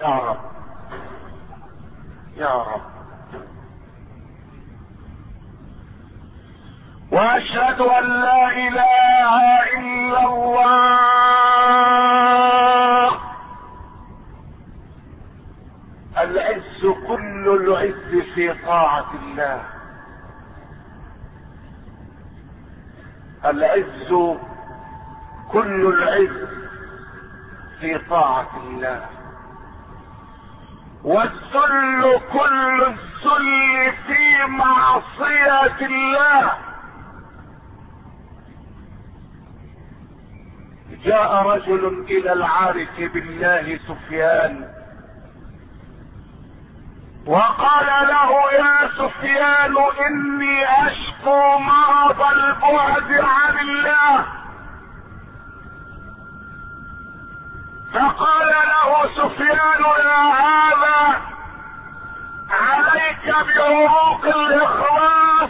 يا رب يا رب. واشهد ان لا اله الا الله. العز كل العز في طاعة الله. العز كل العز في طاعة الله. والذل كل الذل في معصية الله. جاء رجل الى العارف بالله سفيان وقال له: يا سفيان، اني اشكو مرض البعد عن الله. فقال له سفيان: يا هذا، عليك بعروق الاخلاص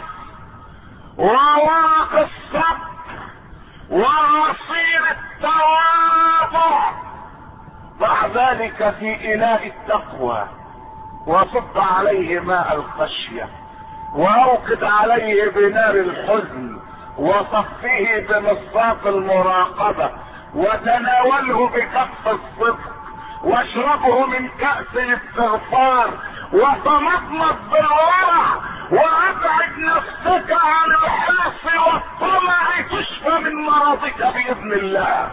وورق الصبر وعصير التواضع. ضع ذلك في اناء التقوى وصب عليه ماء الخشية واوقد عليه بنار الحزن وصفه بمصاف المراقبة وتناوله بكف الصدق واشربه من كأس الاستغفار وتمضمض بالورع وابعد نفسك عن الحرص والطمع تشفى من مرضك باذن الله.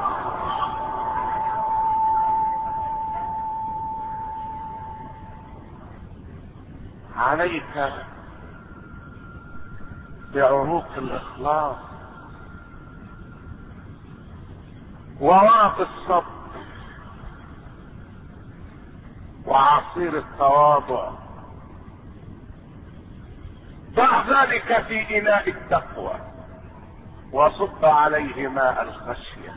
عليك بعروق الاخلاص وورق الصبر وعصير التواضع. ضع ذلك في اناء التقوى وصب عليه ماء الخشية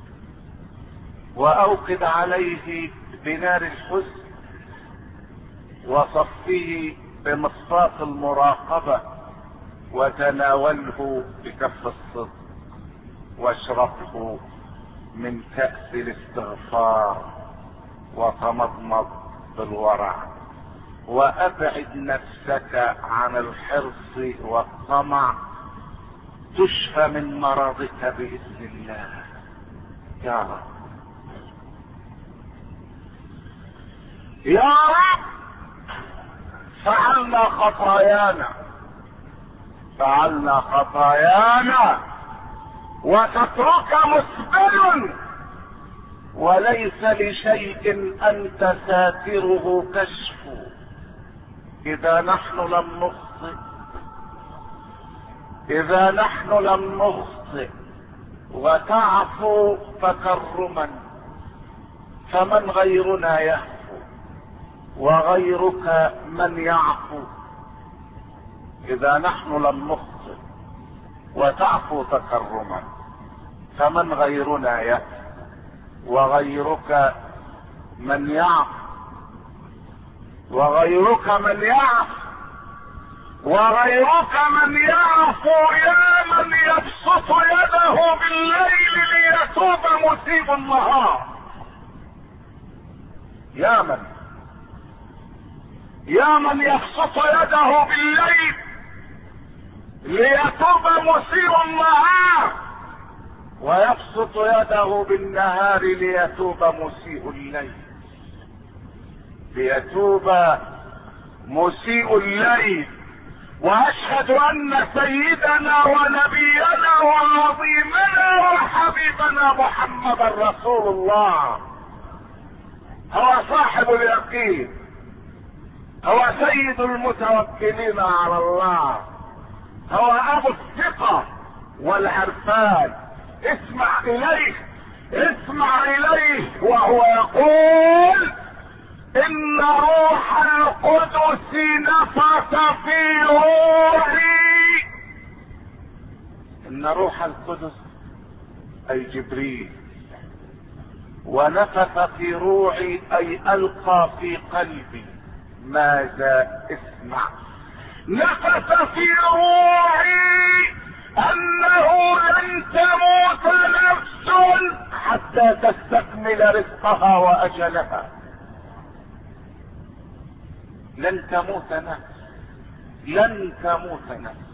واوقد عليه بنار الحزن وصفه بمصفاة المراقبة وتناوله بكف الصدق واشربه من كأس الاستغفار وتمضمض بالورع وابعد نفسك عن الحرص والطمع تشفى من مرضك باذن الله. يا رب يا رب، فعلنا خطايانا وتترك مسبل وليس لشيء انت ساتره كشفه. اذا نحن لم نخطئ وتعفو تكرما فمن غيرنا يهفو وغيرك من يعفو. اذا نحن لم نخطئ وتعفو تكرما فمن غيرنا يهفو وغيرك من يعفو وغيرك من يعفو وغيرك من يعفو. يا من يبسط يده بالليل ليتوب مسيء النهار. يا من يبسط يده بالليل ليتوب مسيء النهار ويبسط يده بالنهار ليتوب مسيء الليل. ليتوب مسيء الليل. واشهد ان سيدنا ونبينا وعظيمنا وحبيبنا محمد رسول الله هو صاحب اليقين، هو سيد المتوكلين على الله، هو ابو الثقة والعرفان. اسمع اليه وهو يقول: ان روح القدس نفث في روحي. ان روح القدس اي جبريل، ونفث في روعي اي القى في قلبي. ماذا؟ اسمع. نفث في روعي انه لن تموت نفس حتى تستكمل رزقها واجلها. لن تموت نفس، لن تموت نفس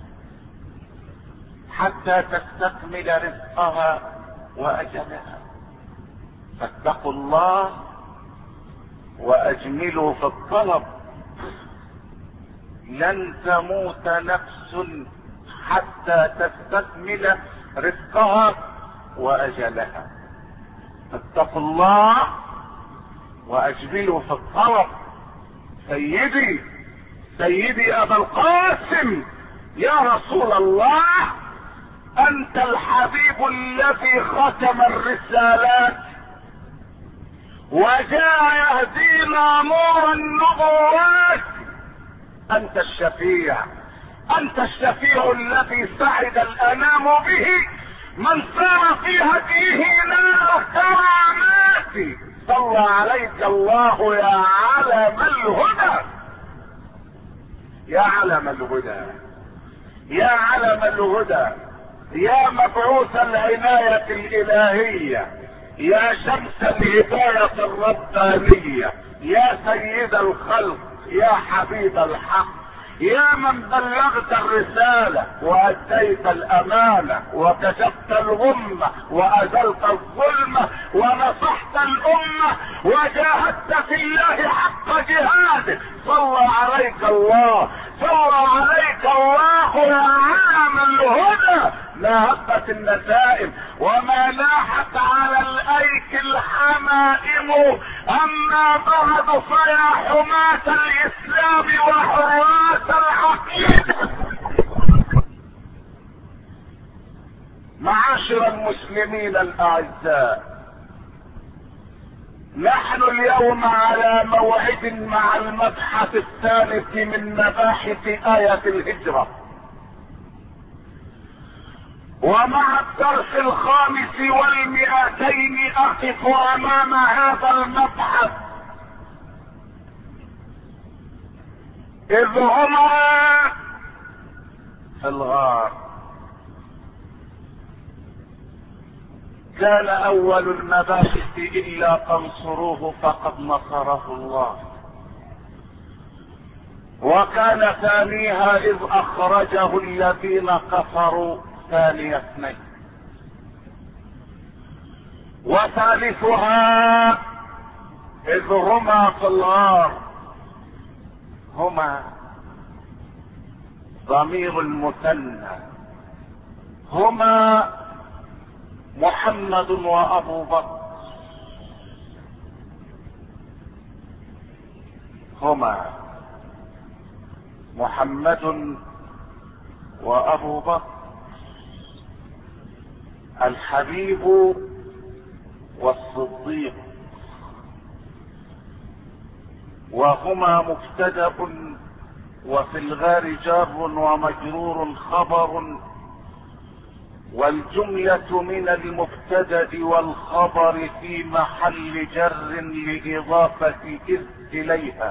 حتى تستكمل رزقها واجلها. فاتقوا الله واجملوا في الطلب. لن تموت نفس حتى تستكمل رزقها واجلها. فاتقوا الله واجملوا في الطلب. سيدي ابا القاسم، يا رسول الله، انت الحبيب الذي ختم الرسالات وجاء يهدينا نور النبوات. انت الشفيع الذي سعد الانام به، من سار في هديه نال الكرامات. صلى عليك الله يا علم الهدى، يا علم الهدى، يا علم الهدى، يا مبعوث العناية الالهية، يا شمس الهداية الربانية، يا سيد الخلق، يا حبيب الحق، يا من بلغت الرسالة وأديت الأمانة وكشفت الغمة وأزلت الظلمة ونصحت الأمة وجاهدت في الله حق جهاده. صلى عليك الله، صلى عليك الله يا علم الهدى. ما هبت النسائم وما لاحت على الايك الحمائم، اما بعد فيا حماة الاسلام وحراس العقيدة. معاشر المسلمين الاعزاء، نحن اليوم على موعد مع المبحث الثالث من مباحث آية الهجرة، ومع الدرس 500 أقف أمام هذا المبحث إذ هما في الغار. كان أول المباحث إلا تنصروه فقد نصره الله، وكان ثانيها إذ أخرجه الذين كفروا ثاني اثنين، وثالثها إذ هما في الغار. هما ضمير المثنى، هما محمد وأبو بكر، هما محمد وأبو بكر، الحبيب والصديق، وهما مبتدأ وفي الغار جار ومجرور خبر، والجملة من المبتدأ والخبر في محل جر لإضافة إذ إليها،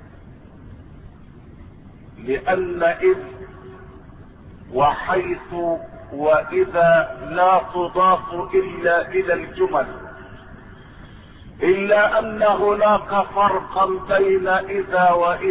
لأن إذ وحيث وإذا لا تضاف إلا إلى الجمل، إلا أن هناك فرقا بين إذا وإذ،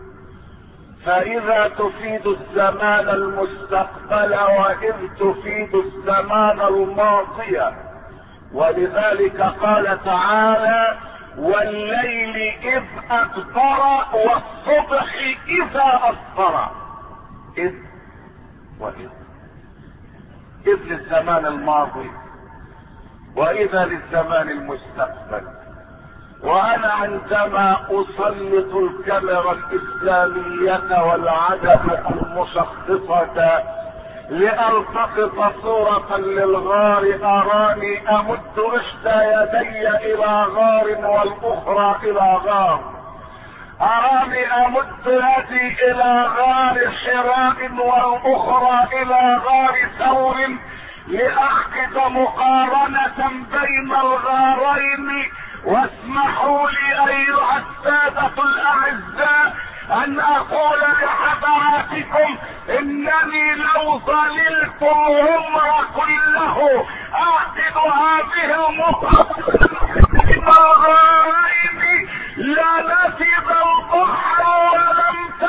فإذا تفيد الزمان المستقبل وإذ تفيد الزمان الماضي. ولذلك قال تعالى: والليل إذ أدبر والصبح إذا أسفر. إذ وإذ، إذ للزمان الماضي وإذا للزمان المستقبل. وأنا عندما أسلط الكاميرا الإسلامية والعدد المشخصة لألتقط صورة للغار، أراني أمد إحدى يدي إلى غار والأخرى إلى غار، أراني أمد يدي إلى غار حراء والأخرى إلى غار ثور لأحقق مقارنة بين الغارين. واسمحوا لي أيها السادة الأعزاء أن أقول لحضراتكم إنني لو ظللت العمر كله أعقد هذه المقارنة بين الغارين لنفذ البحر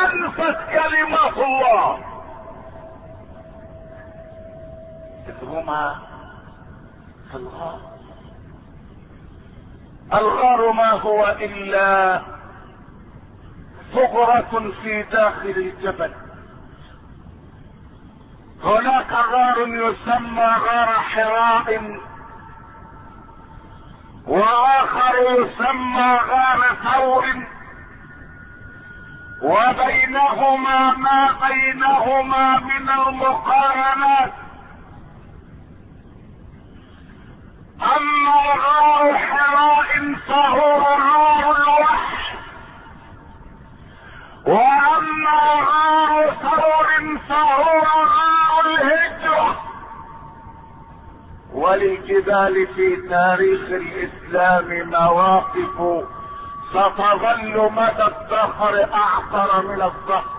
تنفذ كلمات الله. إذ هما في الغار. الغار ما هو إلا ثغرة في داخل الجبل. هناك غار يسمى غار حراء، واخر يسمى غار ثور، وبينهما ما بينهما من المقارنات. اما غار حراء فهو غار الوحش، واما غار ثور فهو غار الهجرة. وللجبال في تاريخ الاسلام مواقف ستظل مدى الدهر اعطر من الظهر.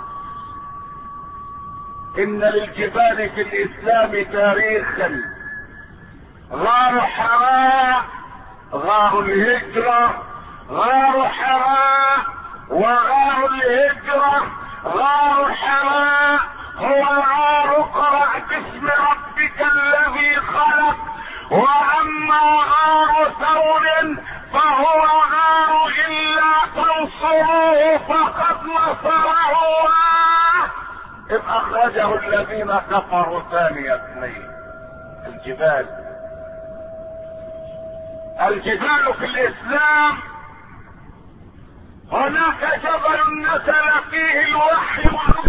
ان للجبال في الاسلام تاريخا: غار حراء، غار الهجرة، غار حراء وغار الهجرة. غار حراء هو غار اقرأ باسم ربك الذي خلق، واما غار ثور فهو غار الا تنصروه فقد نصره الله، اذ اخرجه الذين كفروا ثاني اثنين. الجبال في الاسلام هناك جبل نزل فيه الوحي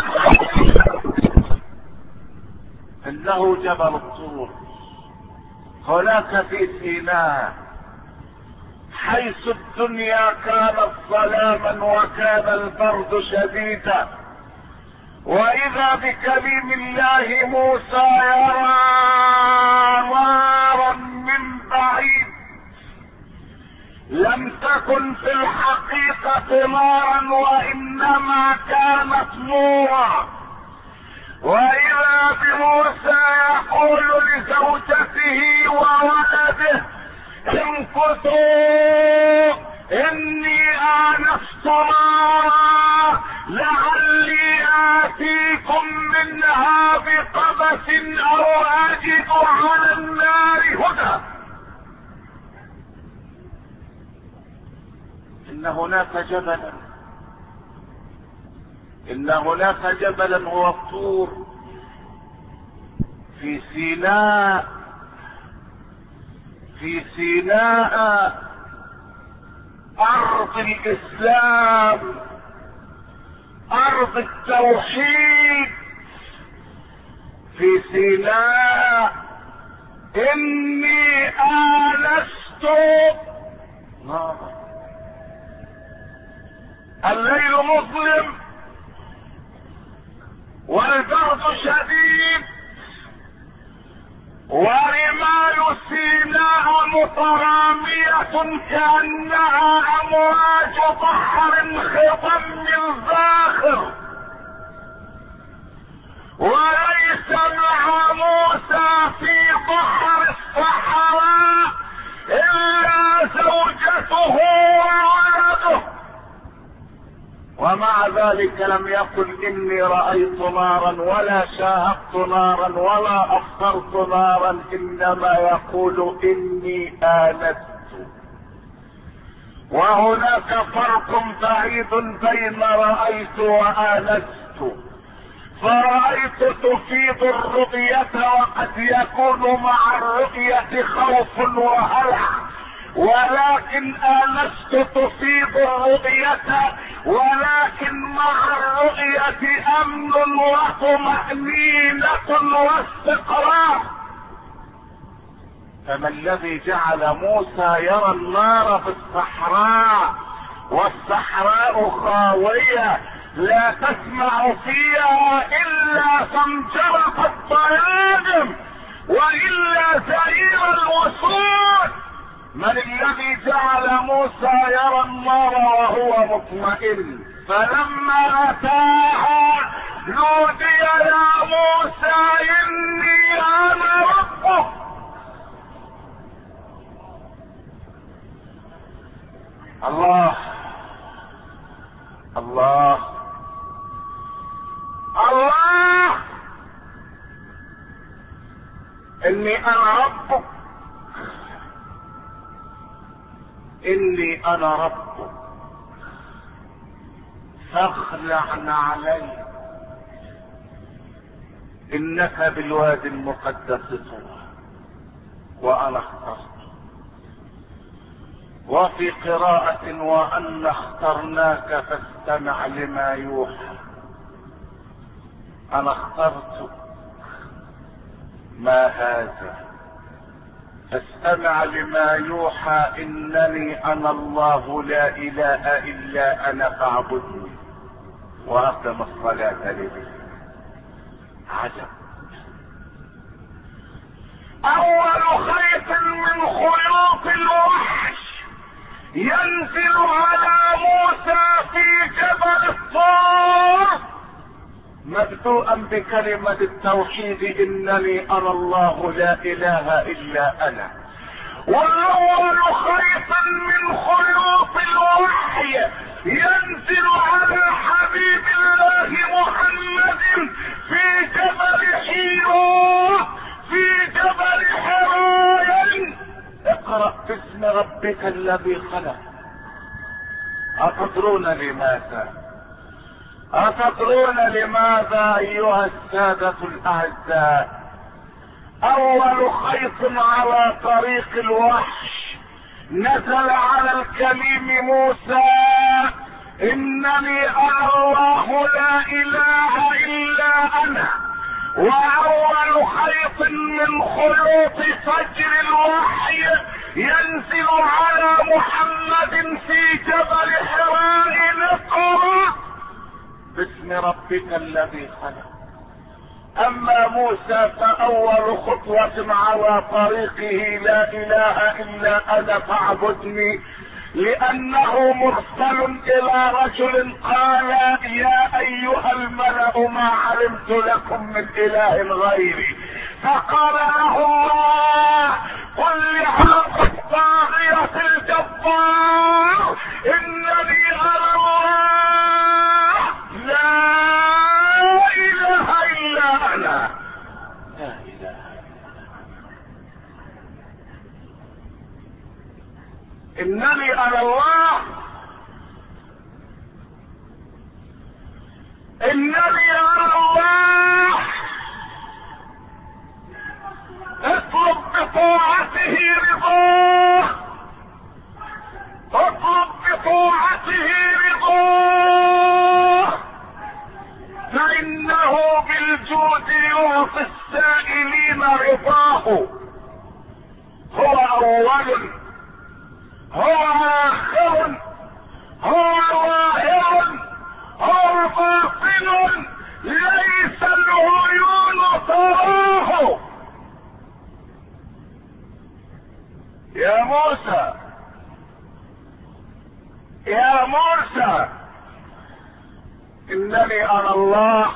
انه جبل الطور. هناك في سيناء حيث الدنيا كانت ظلاما وكان البرد شديدا، واذا بكليم الله موسى يرى نارا من بعيد لم تكن في الحقيقة نارا وانما كانت نورا. واذا بموسى يقول لزوجته وولده: امكثوا اني انست نارا لعلي اتيكم منها بقبس او اجد على النار هدى. ان هناك جبلا هو الطور في سيناء ارض الاسلام، ارض التوحيد. في سيناء اني آنست نارا. الليل مظلم والبرد شديد، ورمال سيناء مترامية كأنها امواج بحر خضم زاخر. وليس مع موسى في بحر الصحراء الا زوجته وولده، ومع ذلك لم يقل اني رأيت نارا ولا شاهدت نارا ولا ابصرت نارا، انما يقول اني آنست. وهناك فرق بعيد بين رأيت وآنست. فرأيت تفيد الرؤية، وقد يكون مع الرؤية خوف وهلع، ولكن آنست تفيد الرؤية، ولكن مع الرؤية امن وطمأنينة واستقرار. فما الذي جعل موسى يرى النار في الصحراء والصحراء خاوية لا تسمع فيها الا زمجرة الطيادم والا زئير الوسود؟ من الذي جعل موسى يرى النار وهو مطمئن؟ فلما اتاها نودي يا موسى اني انا ربك. الله الله اني انا ربك، اني انا ربك فاخلع علي، انك بالوادي المقدس طوى وانا اخترت. وفي قراءة وأن اخترناك فاستمع لما يوحى. أنا اخترت ما هذا فاستمع لما يوحى، إنني أنا الله لا إله إلا أنا فاعبدني وأقم الصلاة لي. عجب. أول خيط من خيوط الوحش ينزل على موسى في جبل الطور مبدوءا بكلمة التوحيد، انني انا الله لا اله الا انا. واول خيط من خيوط الوحي ينزل على حبيب الله محمد في جبل حيرو في جبل حراء. اقرأ باسم ربك الذي خلق. أتدرون لماذا؟ أتدرون لماذا أيها السادة الأعزاء؟ أول خيط على طريق الوحش نزل على الكليم موسى، إنني أنا الله لا إله إلا أنا. واول خيط من خيوط فجر الوحي ينزل على محمد في جبل حراء نقرأ باسم ربك الذي خلق. اما موسى فاول خطوة على طريقه لا اله الا انا فاعبدني، لانه مرسل الى رجل قال يا ايها الملأ ما علمت لكم من اله غيري. فقال له الله قل لهذا الطاغية الجبار انني انا الله لا اله الا انا. لا اله انني انا الله، انني انا الله. اطلب بطاعته رضاه، اطلب بطاعته رضاه، فانه بالجود يعطي السائلين رضاه. هو اول، هو آخر، هو ظاهر، هو باطن، ليس العيون تراه. يا موسى، يا موسى، إنني أنا الله،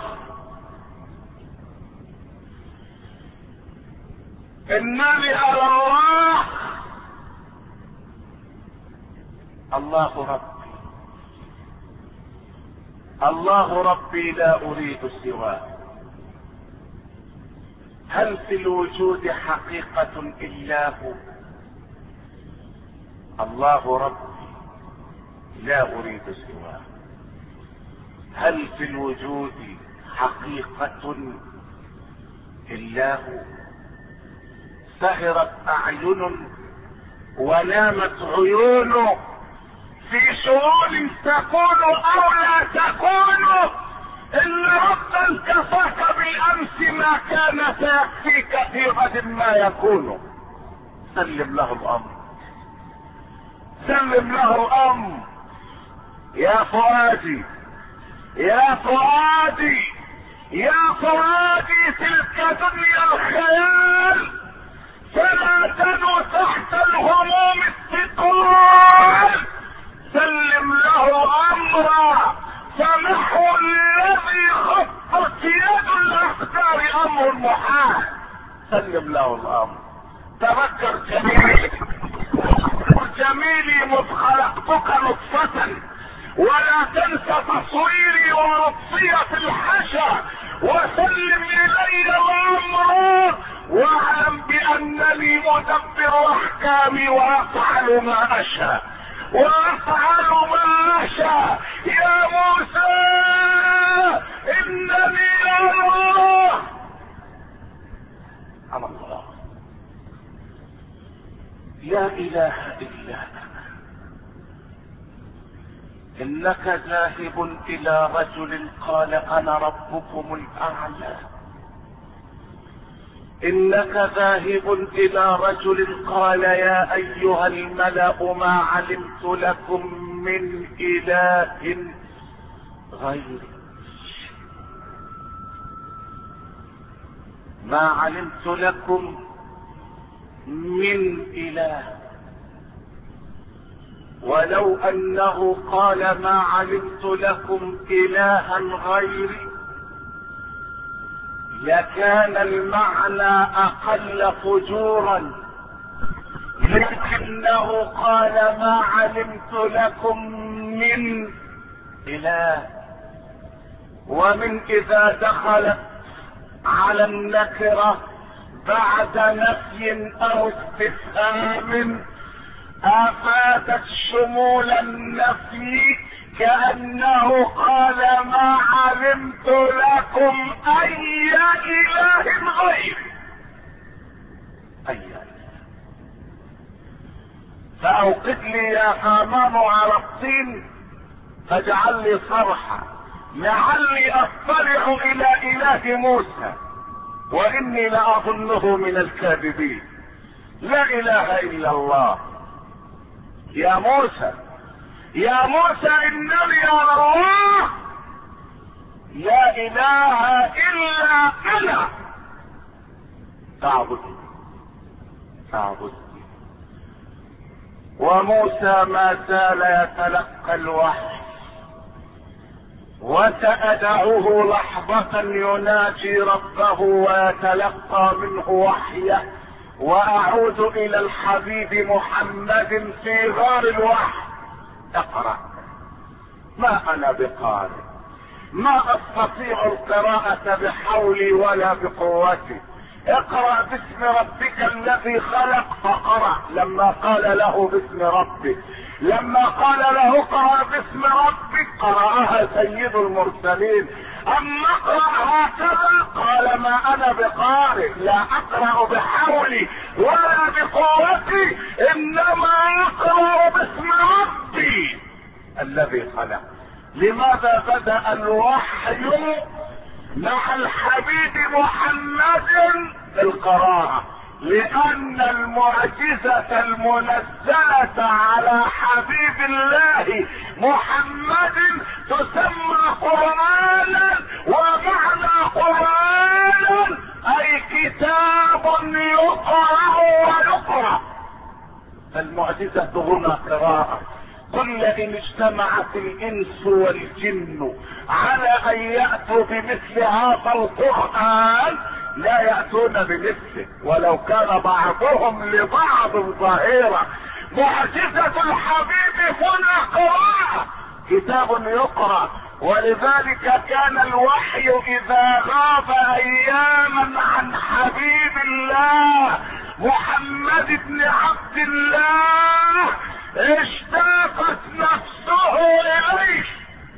إنني أنا الله، الله ربي، الله ربي لا أريد سواه. هل في الوجود حقيقة إلا هو؟ الله ربي لا أريد سواه. هل في الوجود حقيقة إلا هو؟ سهرت أعين ونامت عيون في شؤون تكون أو لا تكون، إن ربا كفاك بالأمس ما كان سيكفيك في غد ما يكون. سلم له الأمر، سلم له الأمر. يا فؤادي، يا فؤادي، يا فؤادي، تلك دنيا الخيال، فلا تدع تحت الهموم الثقال. سلم له امرا، فنحو الذي خطت يد الاقدار امر محال. سلم له الامر. تذكر جميلي، جميلي مذ خلقتك نطفة، ولا تنس تصويري ورصية الحشا، وسلم الي الامر واعلم بانني مدبر احكامي وافعل ما اشاء وافعل ما اشاء. يا موسى انني الله. على الله لا اله الا انا. انك ذاهب الى رجل قال انا ربكم الاعلى. انك ذاهب الى رجل قال يا ايها الملأ ما علمت لكم من اله غيري. ما علمت لكم من اله. ولو انه قال ما علمت لكم الها غيري لكان المعنى اقل فجورا، لكنه قال ما علمت لكم من اله. ومن اذا دخلت على النكرة بعد نفي او استفهام افادت شمول النفي، كأنه قال ما علمت لكم اي اله غير اي اله. فاوقد لي يا هامان على الطين فاجعل لي صرحا لعلي اطلع الى اله موسى واني لاظنه من الكاذبين. لا اله الا الله. يا موسى يا موسى انني الله لا اله الا انا فاعبدني فاعبدني. وموسى ما زال يتلقى الوحي، وسأدعه لحظة يناجي ربه ويتلقى منه وحيه، واعود الى الحبيب محمد في غار الوحي. اقرأ. ما انا بقارئ، ما استطيع القراءة بحولي ولا بقوتي. اقرأ باسم ربك الذي خلق فقرأ. لما قال له باسم ربك، لما قال له اقرأ باسم ربك قرأها سيد المرسلين. اما اقرأ هكذا قال ما انا بقارئ، لا اقرأ بحولي ولا بقوتي، انما اقرأ باسم ربي الذي خلق. لماذا بدأ الوحي مع الحبيب محمد بالقراءة؟ لان المعجزة المنزلة على حبيب الله محمد تسمى قرآنا، ومعنى قرآنا اي كتاب يقرأ ويقرأ. فالمعجزة هنا قراءة. قل ان اجتمعت الانس والجن على ان يأتوا بمثل هذا القرآن لا يأتون بمثله ولو كان بعضهم لبعض ظهيرا. معجزة الحبيب هنا قراءة، كتاب يقرأ. ولذلك كان الوحي اذا غاب اياما عن حبيب الله محمد بن عبد الله اشتاقت نفسه اليه،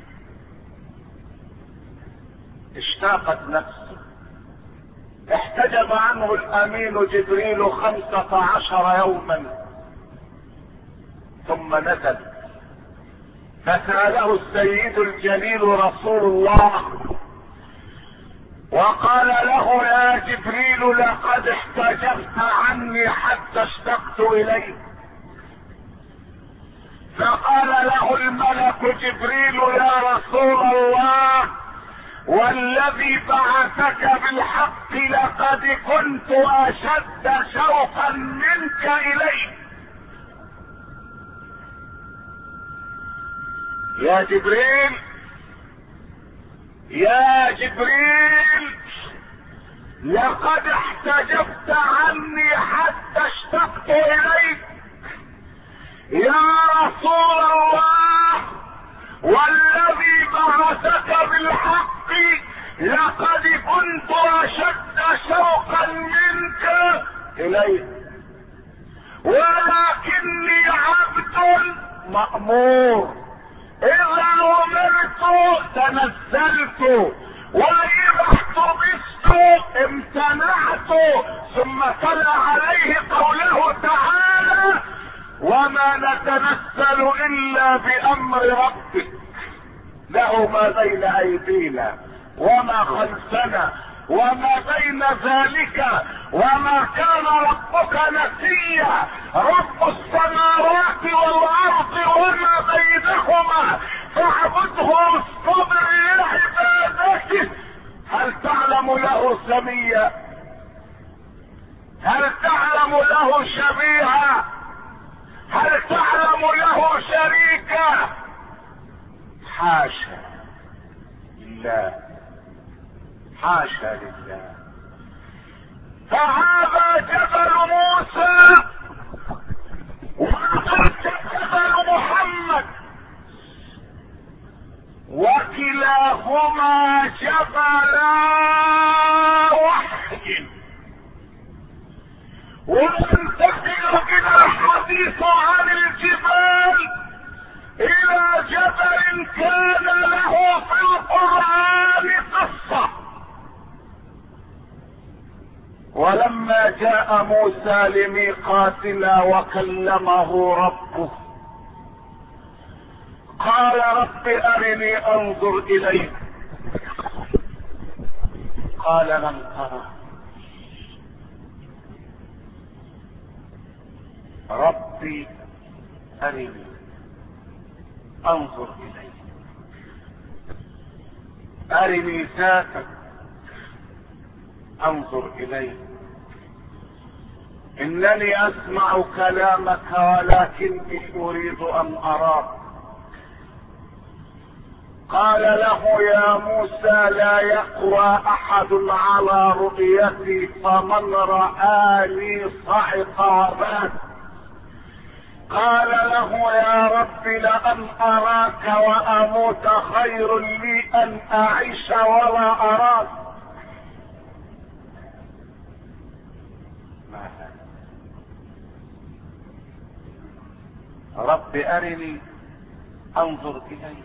اشتاقت نفسه. احتجب عنه الامين جبريل 15 يوما ثم نزل فسأله السيد الجليل رسول الله وقال له يا جبريل لقد احتجبت عني حتى اشتقت اليك. فقال له الملك جبريل يا رسول الله والذي بعثك بالحق لقد كنت اشد شوقا منك اليه. يا جبريل يا جبريل لقد احتجبت عني حتى اشتقت اليك يا رسول الله والذي بعثك بالحق لقد كنت اشد شوقا منك اليه، ولكني عبد مأمور، اذا امرت تنزلت، واذا احتبست امتنعت. ثم تلا عليه قوله تعالى: وما نتنزل الا بامر ربك، له ما بين ايدينا وما خلفنا وما بين ذلك، وما كان ربك نسيا، رب السماوات والارض وما بينهما فاعبده واصطبر لعبادته. هل تعلم له سميا؟ هل تعلم له شبيها؟ هل تعلم له شريكا؟ حاشا لله، حاشا لله. فهذا جبل موسى وهذا جبل محمد، وكلاهما جبلا وحي. وينتقل بنا الحديث عن الجبال الى جبل كان له في القرآن قصة. ولما جاء موسى لميقاتنا وكلمه ربه قال: رب أرني أنظر إليك. قال: لم ترى. ربي أرني أنظر إليك، أرني ذاتك أنظر إليك، إنني أسمع كلامك ولكني أريد أن أراك. قال له: يا موسى لا يقوى أحد على رؤيتي، فمن رآني صعق ومات. قال له: يا رب لأن أراك وأموت خير لي أن أعيش ولا أراك. رب أرني أنظر إليك.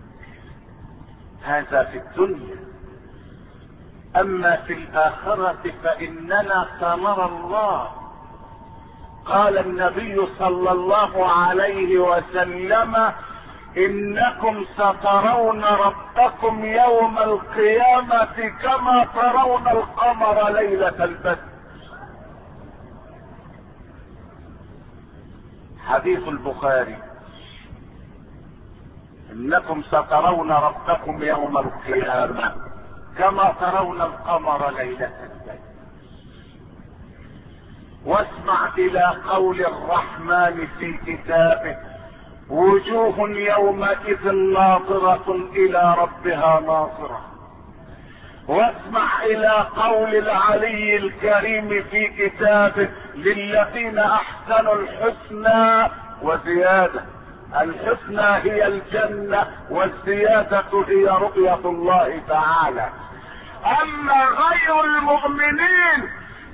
هذا في الدنيا، أما في الآخرة فإننا سنرى الله. قال النبي صلى الله عليه وسلم: إنكم سترون ربكم يوم القيامة كما ترون القمر ليلة البدر. حديث البخاري: إنكم سترون ربكم يوم القيامة كما ترون القمر ليلة البدر. واسمع إلى قول الرحمن في كتابه: وجوه يومئذ ناظرة إلى ربها ناظرة. واسمع إلى قول العلي الكريم في كتابه: للذين أحسنوا الحسنى وزيادة. الحسنى هي الجنة، والزيادة هي رؤية الله تعالى. أما غير المؤمنين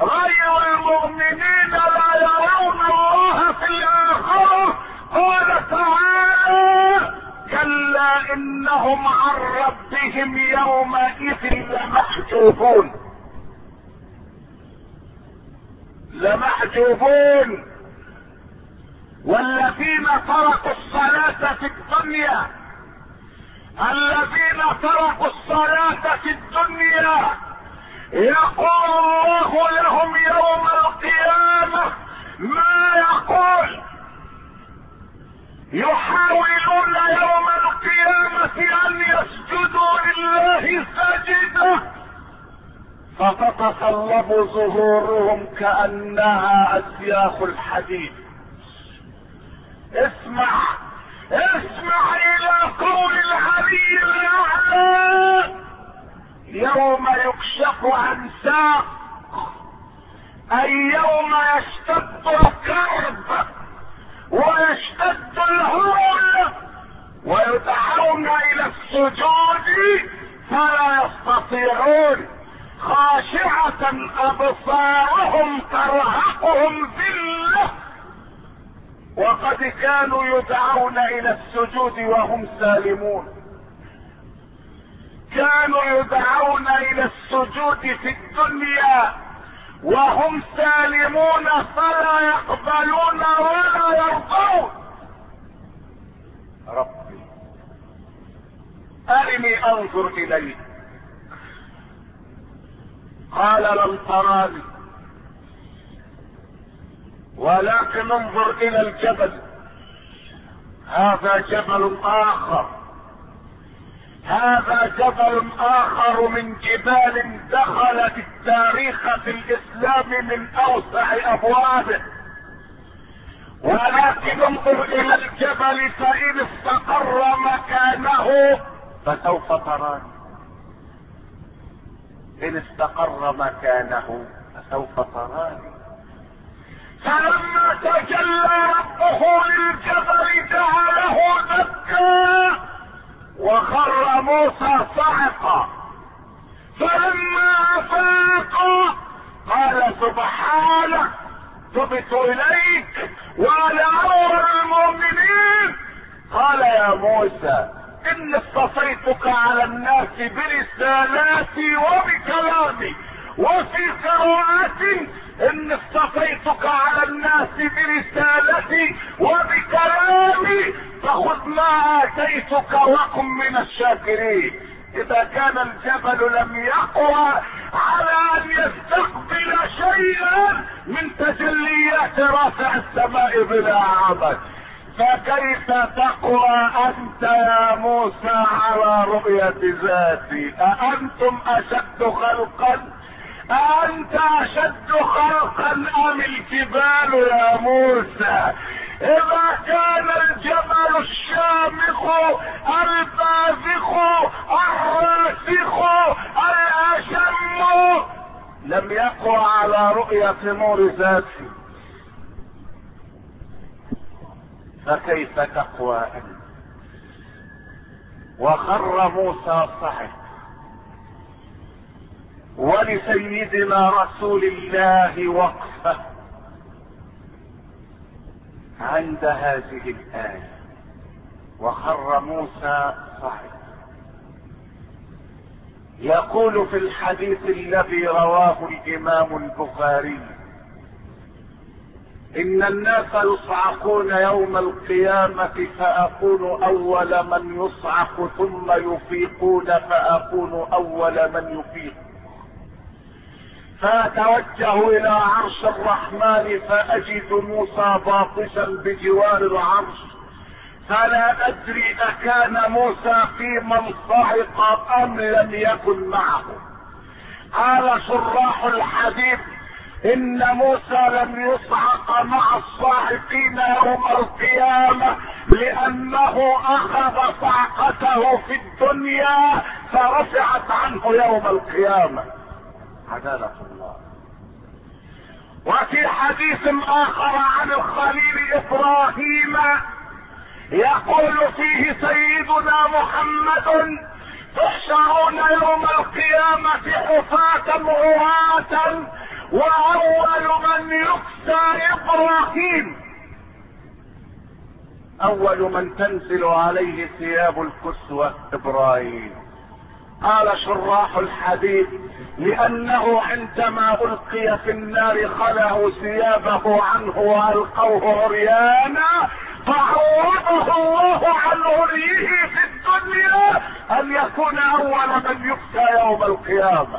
لا يرون الله في الآخرة. قال تعالى: كلا إنهم عن ربهم يومئذ لمحجوبون. والذين تركوا الصلاة في الدنيا يقول الله لهم يوم القيامة ما يقول. يحاولون يوم القيامة أن يسجدوا لله سجدة فتتصلب ظهورهم كأنها أسياخ الحديد. اسمع إلى قول العلي الأعلى: يوم يكشف عن ساق، أي يوم يشتد الكرب ويشتد الهول ويدعون إلى السجود فلا يستطيعون، خاشعة أبصارهم ترهقهم ذلة، وقد كانوا يدعون إلى السجود وهم سالمون. كانوا يدعون إلى السجود في الدنيا وهم سالمون، فلا يقبلون ولا يرضون. ربي أرني أنظر إليك. قال لن تراني ولكن انظر إلى الجبل، هذا جبل آخر، هذا جبل آخر من جبال دخلت التاريخ في الإسلام من أوسع أبوابه، ولكن انظر إلى الجبل فإن استقر مكانه فسوف تراني، إن استقر مكانه فسوف تراني. فلما تجلى ربه للجبل جعله دكا وخر موسى صعقا، فلما افاق قال سبحانك تبت اليك وانا اول المؤمنين. قال يا موسى اني اصطفيتك على الناس برسالاتي وبكلامي، وفي قراءة اني اصطفيتك على الناس برسالتي وبكلامي فخذ ما اتيتك وكن من الشاكرين. اذا كان الجبل لم يقوى على ان يستقبل شيئا من تجليات رافع السماء بلا عمد، فكيف تقوى انت يا موسى على رؤية ذاتي؟ أأنتم اشد خلقا؟ أأنت اشد خلقا ام الجبال يا موسى؟ اذا كان الجبل الشامخ الباذخ الراسخ الاشم لم يقوى على رؤية نور ذاتي، فكيف تقوى انت؟ وخر موسى صعق. ولسيدنا رسول الله وقفه عند هذه الآية، وخر موسى صعق. يقول في الحديث الذي رواه الإمام البخاري إن الناس يصعقون يوم القيامة فأكون أول من يصعق ثم يفيقون فأكون أول من يفيق، فأتوجه إلى عرش الرحمن فأجد موسى باطشا بجوار العرش، فلا أدري أكان موسى في من صعق أم لم يكن معه. قال شراح الحديث إن موسى لم يصعق مع الصاعقين يوم القيامة لأنه أخذ صعقته في الدنيا فرفعت عنه يوم القيامة. عدالة الله. وفي حديث آخر عن الخليل إبراهيم يقول فيه سيدنا محمد تحشرون يوم القيامة حفاة عراة وأول من يكسى إبراهيم، أول من تنزل عليه ثياب الكسوة إبراهيم. قال شراح الحديث لأنه عندما ألقي في النار خلعوا ثيابه عنه وألقوه عريانا فعوضه الله عن عريه في الدنيا أن يكون أول من يكسى يوم القيامة.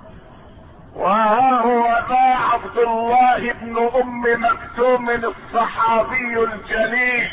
وها هو ذا عبد الله بن أم مكتوم الصحابي الجليل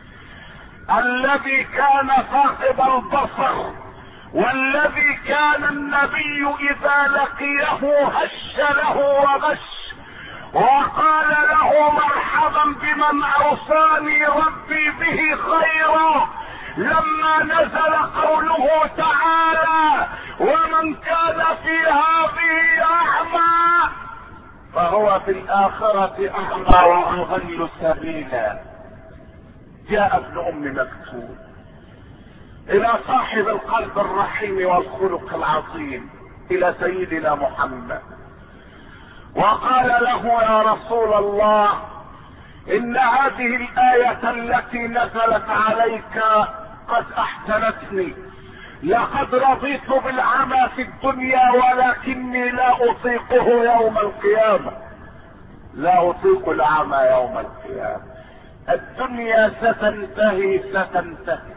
الذي كان فاقد البصر، والذي كان النبي اذا لقيه هش له وغش وقال له مرحبا بمن اوصاني ربي به خيرا، لما نزل قوله تعالى ومن كان في هذه اعمى فهو في الاخرة اعمى واضل سبيلا. جاء ابن ام مكتوم الى صاحب القلب الرحيم والخلق العظيم، الى سيدنا محمد، وقال له: يا رسول الله، ان هذه الآية التي نزلت عليك قد احزنتني، لقد رضيت بالعمى في الدنيا ولكني لا اطيقه يوم القيامة، لا اطيق العمى يوم القيامة. الدنيا ستنتهي ستنتهي.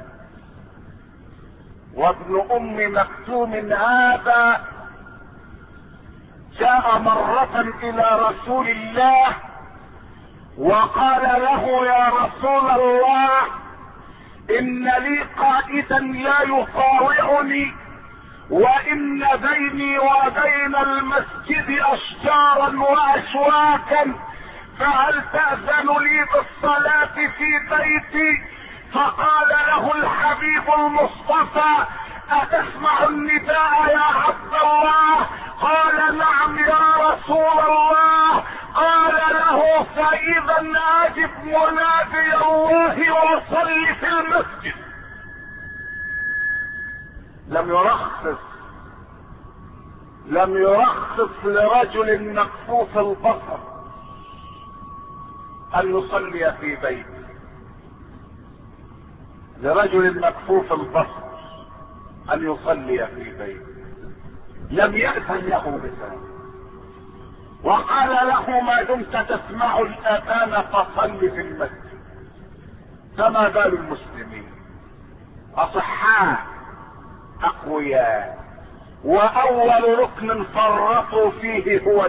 وابن ام مكتوم هذا جاء مرة الى رسول الله وقال له: يا رسول الله، ان لي قائدا لا يطاوعني، وان بيني وبين المسجد اشجارا واشواكا، فهل تأذن لي بالصلاة في بيتي؟ فقال له الحبيب المصطفى: أتسمع النداء يا عبد الله؟ قال: نعم يا رسول الله. قال له: فإذا أجب منادي الله وصل في المسجد. لم يرخص لرجل مكفوف البصر ان يصلي في بيته، لرجل مكفوف البصر ان يصلي في بيته، لم يأذن له بذلك، وقال له: ما دمت تسمع الأذان فصل في المسجد. فما بال المسلمين أصحاء أقوياء، وأول ركن فرطوا فيه هو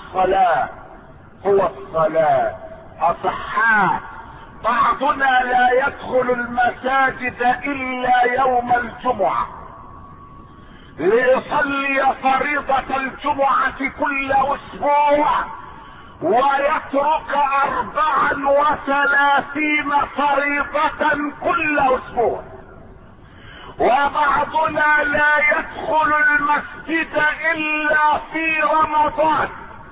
الصلاة، أصحاء. بعضنا لا يدخل المساجد إلا يوم الجمعة ليصلي فريضة الجمعة كل أسبوع، ويترك 34 فريضة كل أسبوع. وبعضنا لا يدخل المسجد إلا في رمضان،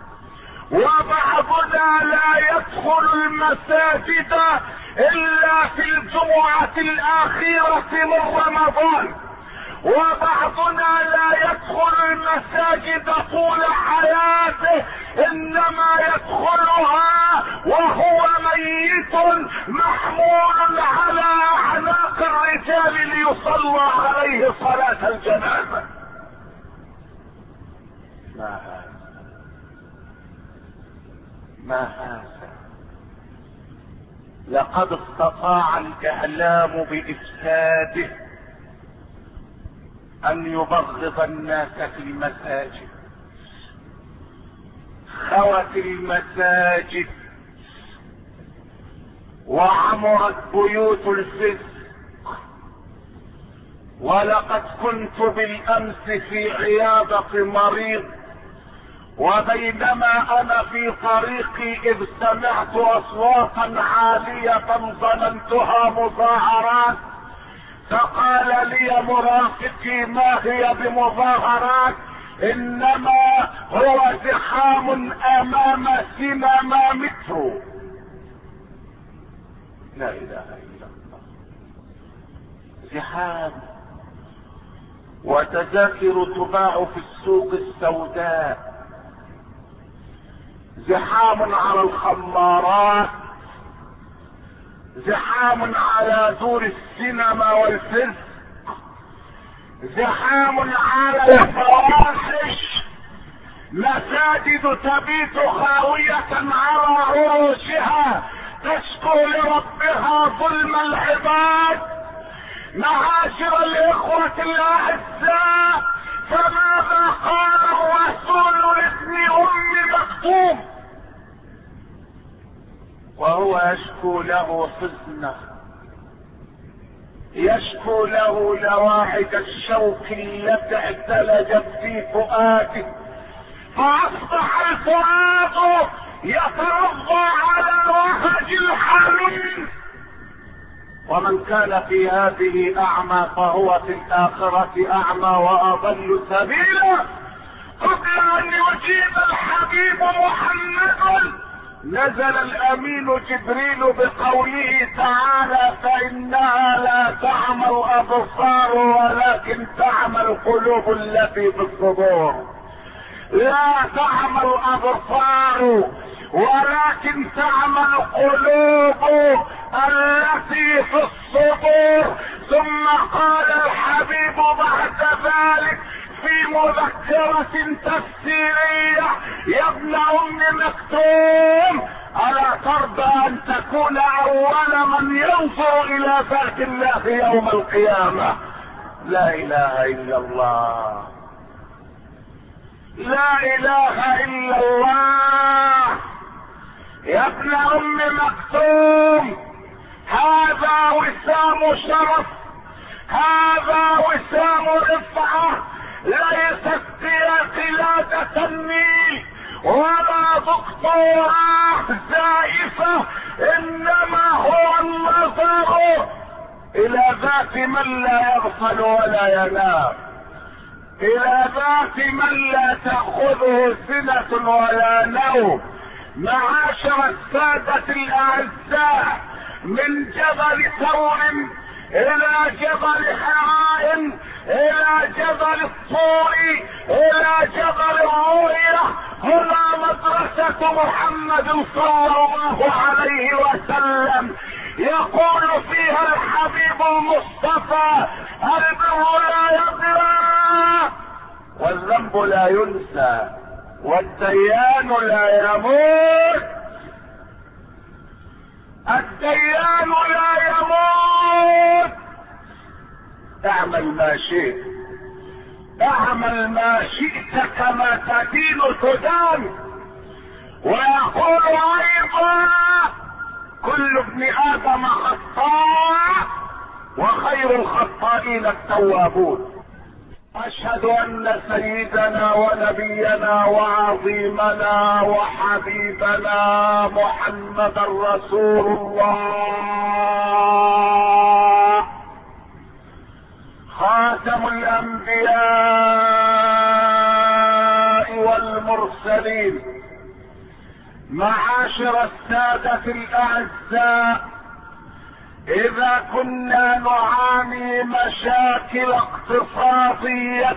وبعضنا لا يدخل المساجد إلا في الجمعة الأخيرة من رمضان، وبعضنا لا يدخل المساجد طول حياته، انما يدخلها وهو ميت محمول على اعناق الرجال ليصلى عليه صلاة الجنازة. ما هذا؟ لقد استطاع الاعلام بافساده ان يبغض الناس في المساجد. خوت المساجد وعمرت بيوت الفسق. ولقد كنت بالامس في عيادة مريض، وبينما انا في طريقي اذ سمعت اصواتا عالية ظننتها مظاهرات، فقال لي مرافقي: ما هي بمظاهرات، انما هو زحام امام سينما مترو. لا اله الا الله. زحام وتذاكر تباع في السوق السوداء، زحام على الخمارات، زحام على دور السينما والفيلم، زحام على الفواحش، مساجد تبيت خاوية على عروشها تشكو لربها ظلم العباد. معاشر الإخوة الأعزاء، فماذا قال الرسول لابن أم مكتوم وهو يشكو له حزنه، يشكو له لواعد الشوك التي اعتلجت في فؤاده، فاصبح الفؤاد يترضى على وهج الحلم. ومن كان في هذه اعمى فهو في الاخرة اعمى واضل سبيلا. قبل ان يجيب الحبيب محمد نزل الامين جبريل بقوله تعالى: فانها لا تعمى الابصار ولكن تعمى القلوب التي في الصدور. لا تعمى الابصار ولكن تعمى القلوب التي في الصدور. ثم قال الحبيب بعد ذلك في مذكرة تفسيرية: يا ابن ام مكتوم، الا ترضى ان تكون اول من ينظر الى ذات الله يوم القيامة؟ لا اله الا الله، لا اله الا الله. يا ابن ام مكتوم، هذا وسام شرف، هذا وسام رفعة، ليست هي قلادة النيل ولا دكتوراه زائفة، انما هو النظر الى ذات من لا يغفل ولا ينام، الى ذات من لا تأخذه سنة ولا نوم. معاشر السادة الاعزاء، من جبل ثور الى جبل حراء الى جبل الطور الى جبل الرؤية، هنا مدرسة محمد صلى الله عليه وسلم. يقول فيها الحبيب المصطفى: البر لا يضيع والذنب لا ينسى والديان لا يموت. الديان لا يموت. اعمل ما شئت، اعمل ما شئت كما تدين تدان. ويقول ايضا: كل ابن ادم خطاء وخير الخطائين التوابون. اشهد ان سيدنا ونبينا وعظيمنا وحبيبنا محمدا رسول الله، خاتم الانبياء والمرسلين. معاشر السادة الاعزاء، اذا كنا نعاني مشاكل اقتصادية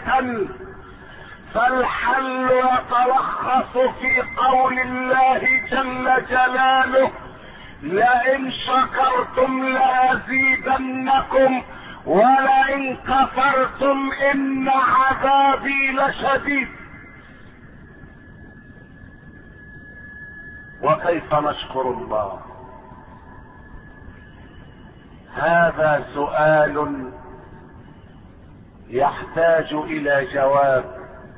فالحل يتلخص في قول الله جل جلاله: لئن شكرتم لازيدنكم ولئن كفرتم ان عذابي لشديد. وكيف نشكر الله؟ هذا سؤال يحتاج الى جواب،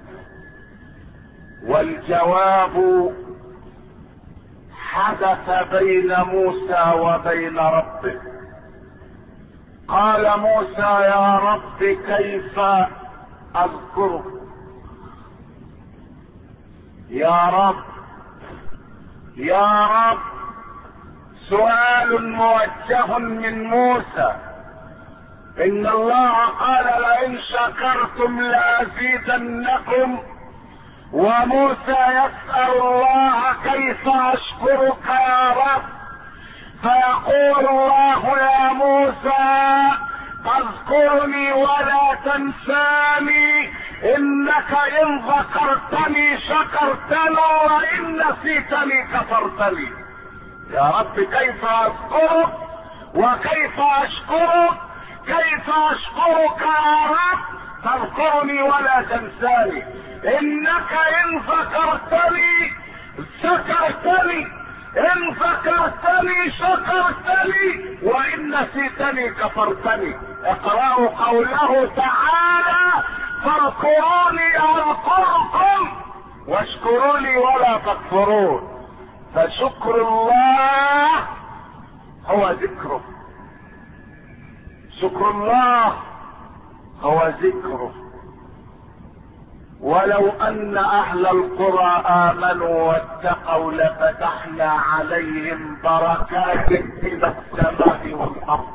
والجواب حدث بين موسى وبين ربه. قال موسى: يا رب كيف اذكرك؟ يا رب يا رب. سؤال موجه من موسى. ان الله قال: لئن شكرتم لازيدنكم، وموسى يسأل الله: كيف اشكرك يا رب؟ فيقول الله: يا موسى اذكرني ولا تنساني، انك ان ذكرتني شكرتني وان نسيتني كفرتني. يا رب كيف اذكرك وكيف اشكرك؟ كيف اشكرك يا رب؟ تذكرني ولا تنساني، انك ان ذكرتني شكرتني، ان ذكرتني شكرتني وان نسيتني كفرتني. اقرأوا قوله تعالى: فاذكروني اذكركم واشكروا لي ولا تكفرون. فشكر الله هو ذكره، شكر الله هو ذكره. ولو ان اهل القرى امنوا واتقوا لفتحنا عليهم بركات من السماء والارض.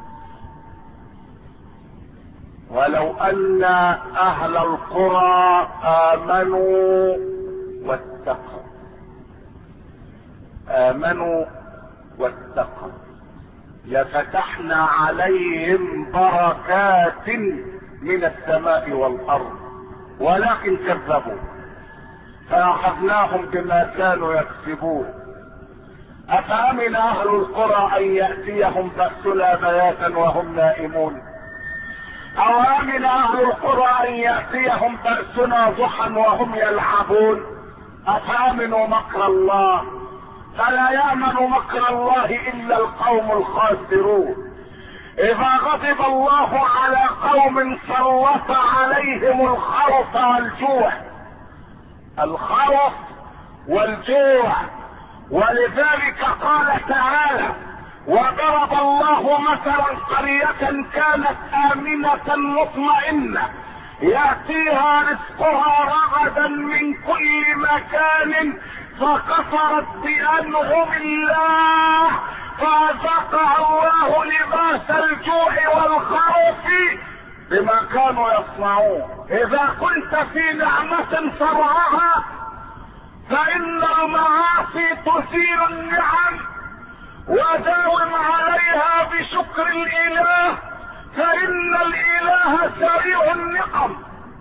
ولو ان اهل القرى امنوا واتقوا امنوا واتقوا لفتحنا عليهم بركات من السماء والارض ولكن كذبوا فاخذناهم بما كانوا يكسبون. افامن اهل القرى ان ياتيهم باسنا بياتا وهم نائمون او امن اهل القرى ان ياتيهم باسنا ضحى وهم يلعبون. افامنوا مكر الله فلا يامن مكر الله الا القوم الخاسرون. اذا غضب الله على قوم سلط عليهم الخوف والجوع. الخوف والجوع. ولذلك قال تعالى وضرب الله مثلا قرية كانت آمنة مطمئنة يأتيها رزقها رغدا من كل مكان فكفرت بأنعم الله فأذاقها الله لباس الجوع والخوف بما كانوا يصنعون. إذا كنت في نعمة فرعها فإن المعاصي تثير النعم وداوم عليها بشكر الإله فإن الإله سريع النقم.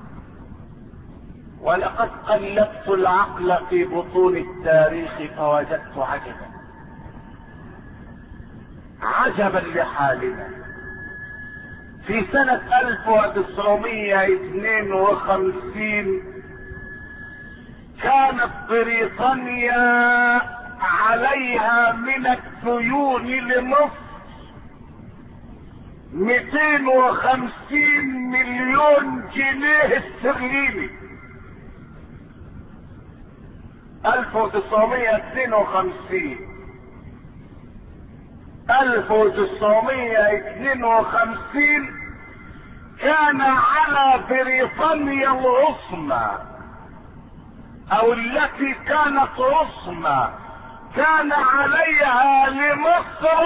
ولقد قلبت العقل في بطون التاريخ فوجدت عجبا لحالنا. في سنة 1952 كانت بريطانيا عليها من الديون لمصر 250 مليون جنيه استرليني. 1952 كان على بريطانيا العظمى او التي كانت عظمى كان عليها لمصر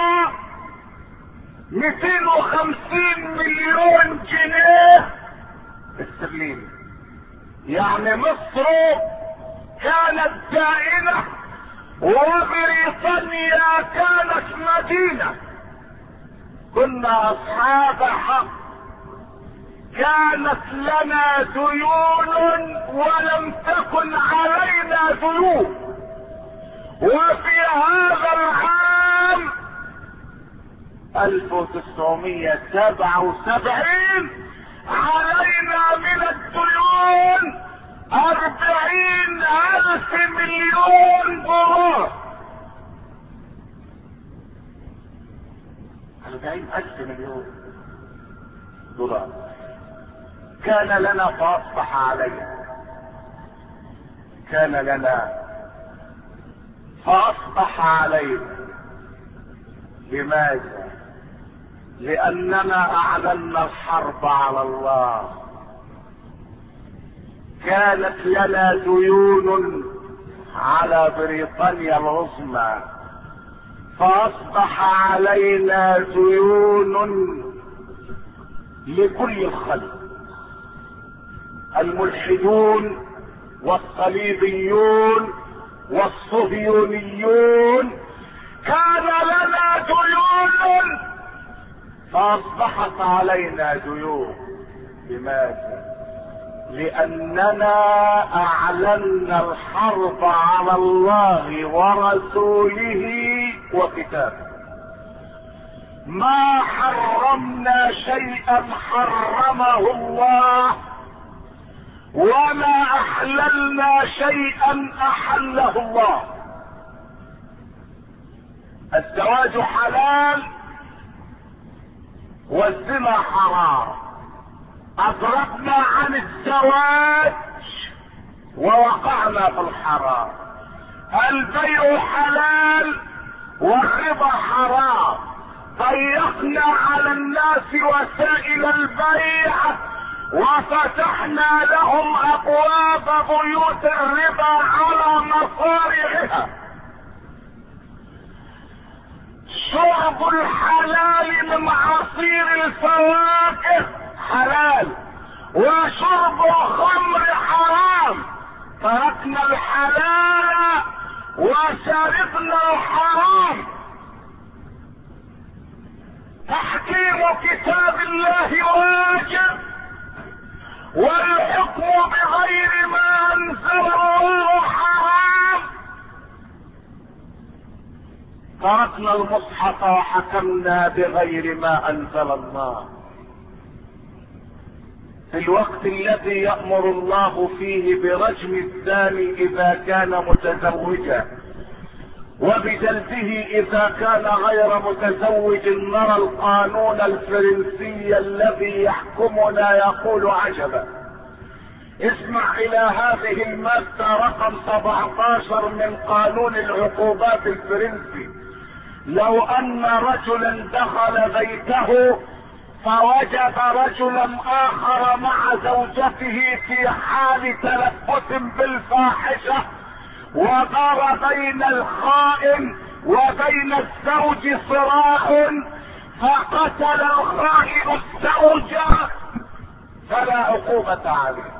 250 مليون جنيه استرليني. يعني مصر كانت دائنة وبريطانيا كانت مدينة. كنا اصحاب حق. كانت لنا ديون ولم تكن علينا ديون. وفي هذا العام 1977 علينا من الديون 40,000 مليون دولار. 40,000 مليون دولار كان لنا فاصبح علينا. كان لنا فاصبح علينا. لماذا؟ لاننا اعلنا الحرب على الله. كانت لنا ديون على بريطانيا العظمى فاصبح علينا ديون لكل الخلق. الملحدون والصليبيون والصهيونيون كان لنا ديون فاصبحت علينا ديون. لماذا؟ لاننا اعلنا الحرب على الله ورسوله وكتابه. ما حرمنا شيئا حرمه الله وما احللنا شيئا احله الله. الزواج حلال والزنا حرام. اضربنا عن الزواج ووقعنا في الحرام. البيع حلال والربا حرام. ضيقنا على الناس وسائل البيع وفتحنا لهم ابواب بيوت الربا على مصارعها. شرب الحلال من عصير الفواكه حلال وشرب الخمر حرام. تركنا الحلال وشاربنا الحرام. تحكيم كتاب الله واجب، والحكم بغير ما انزل الله حرام. تركنا المصحف وحكمنا بغير ما انزل الله في الوقت الذي يأمر الله فيه برجم الزاني اذا كان متزوجا، وبجلده اذا كان غير متزوج. نرى القانون الفرنسي الذي يحكمنا يقول عجبا. اسمع الى هذه المادة رقم 17 من قانون العقوبات الفرنسي. لو ان رجلا دخل بيته فوجد رجلا اخر مع زوجته في حال تلبس بالفاحشة، ودار بين الخائن وبين الزوج صراع، فقتل الخائن الزوجة فلا عقوبة عليه،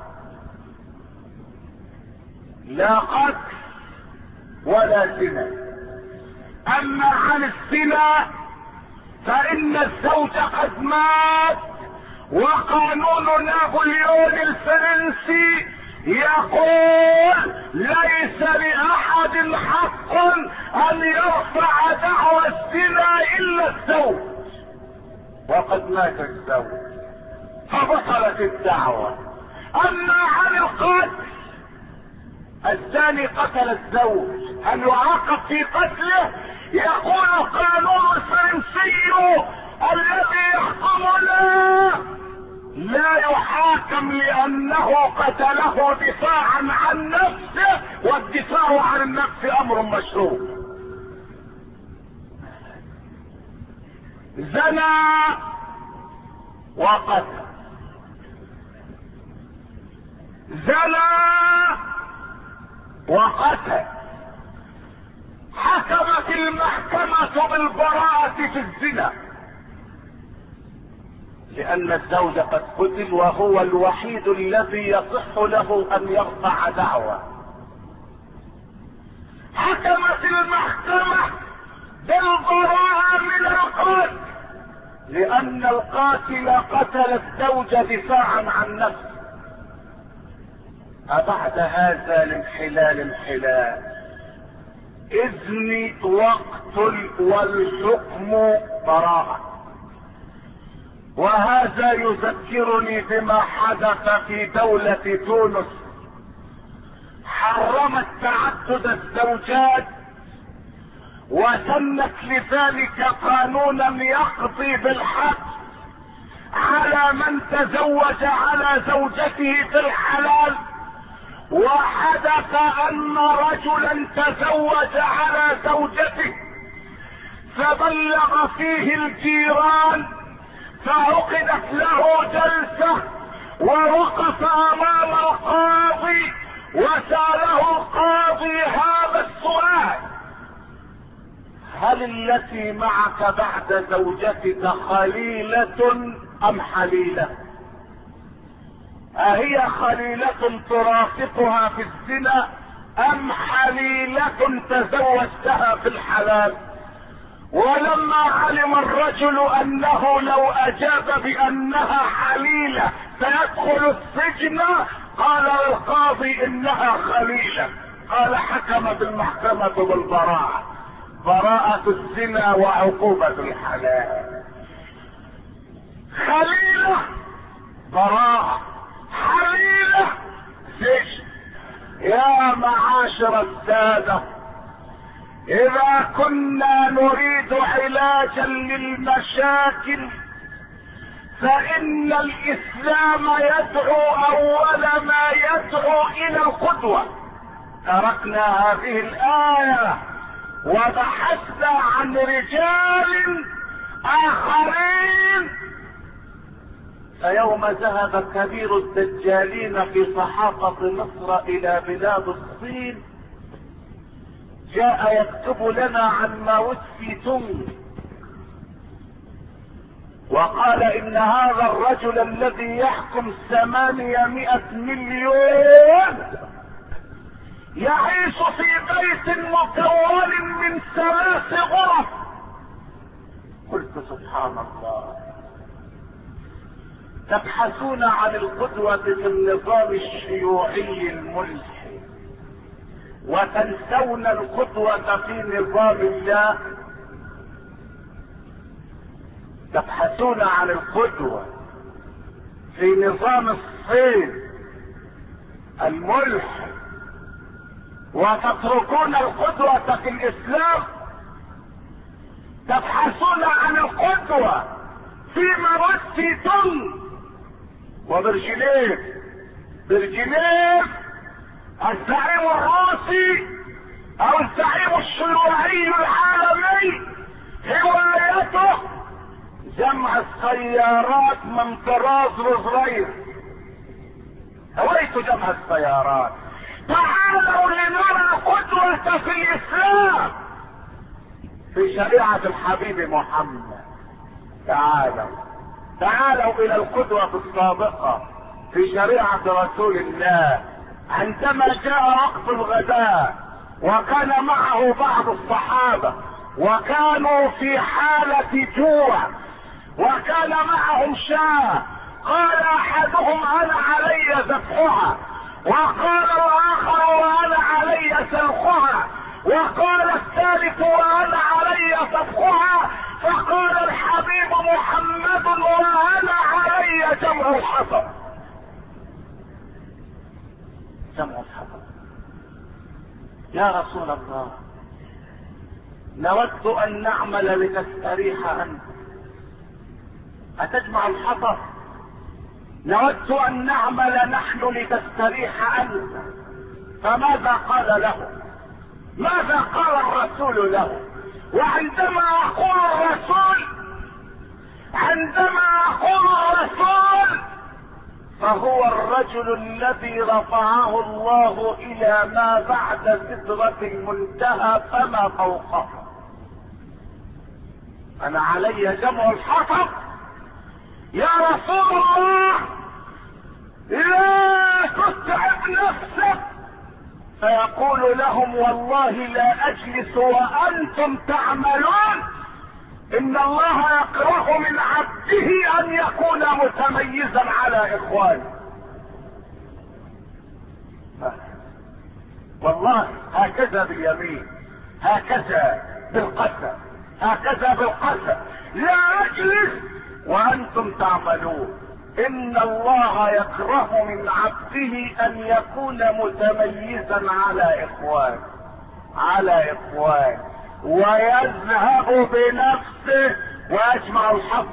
لا قتل ولا زنا. اما عن الزنا فان الزوج قد مات، وقانون نابليون الفرنسي يقول ليس لاحد حق ان يرفع دعوى الزنا الا الزوج، وقد مات الزوج فبطلت الدعوة. اما عن القتل، الزاني قتل الزوج، هل يعاقب في قتله؟ يقول القانون الفرنسي الذي يحكمنا لا يحاكم لانه قتله دفاعا عن نفسه، والدفاع عن النفس امر مشروع. زنا وقتل، زنا وقتل، حكمت المحكمة بالبراءة في الزنا لان الزوج قد قتل وهو الوحيد الذي يصح له ان يرفع دعوى. حكمت المحكمة بالبراءة من القتل لان القاتل قتل الزوج دفاعا عن نفسه. أبعد هذا الانحلال انحلال، اذن واقتل والحكم براءة. وهذا يذكرني بما حدث في دولة تونس، حرمت تعدد الزوجات وسنت لذلك قانونا يقضي بالحد على من تزوج على زوجته في الحلال. وحدث ان رجلا تزوج على زوجته فبلغ فيه الجيران، فعقدت له جلسة ووقف امام القاضي وسأله القاضي هذا السؤال: هل التي معك بعد زوجتك خليلة ام حليلة؟ أهي خليلة ترافقها في الزنا ام حليلة تزوجتها في الحلال؟ ولما علم الرجل انه لو اجاب بانها حليلة سيدخل السجن قال القاضي انها خليلة. قال حكم بالمحكمة بالبراءة، براءة الزنا وعقوبة الحلال. خليلة براءة، حليلة سجن. يا معاشر السادة، اذا كنا نريد علاجا للمشاكل فان الاسلام يدعو اول ما يدعو الى القدوة. تركنا هذه الاية وبحثنا عن رجال اخرين. فيوم ذهب كبير الدجالين في صحافة مصر الى بلاد الصين جاء يكتب لنا عن ماو تسي تونغ، وقال ان هذا الرجل الذي يحكم 800 مليون يعيش في بيت مكون من 3 غرف. قلت سبحان الله، تبحثون عن القدوة في النظام الشيوعي الملحد وتنسون القدوة في نظام الله. تبحثون عن القدوة في نظام الصين الملحد وتتركون القدوة في الإسلام. تبحثون عن القدوة في ماوتسي تونغ وبرجليف. برجليف الزعيم الروسي او الزعيم الشيوعي العالمي هوايته جمع السيارات من طراز روزريس. هوايته جمع السيارات. تعالوا لنرى قدوة في الاسلام في شريعة الحبيب محمد. تعالوا الى القدوة السابقة في شريعة رسول الله. عندما جاء وقت الغداء وكان معه بعض الصحابة وكانوا في حالة جوع وكان معهم شاة، قال احدهم انا علي ذبحها، وقال الاخر وانا علي سلخها، وقال الثالث وانا علي طبخها، فقال الحبيب محمد وانا علي جمع الحطب. جمع الحطب يا رسول الله، نود ان نعمل لتستريح انت، اتجمع الحطب؟ نود ان نعمل نحن لتستريح انت. فماذا قال له؟ ماذا قال الرسول له؟ وعندما اقول الرسول فهو الرجل الذي رفعه الله الى ما بعد سدرة المنتهى فما فوقه. انا علي جمع الحطب يا رسول الله، لا تتعب نفسك. فيقول لهم والله لا اجلس وانتم تعملون، ان الله يكره من عبده ان يكون متميزا على اخوانه. والله هكذا باليمين، هكذا بالقسم، هكذا بالقسم، لا اجلس وانتم تعملون، ان الله يكره من عبده ان يكون متميزا على اخوانه ويذهب بنفسه ويجمع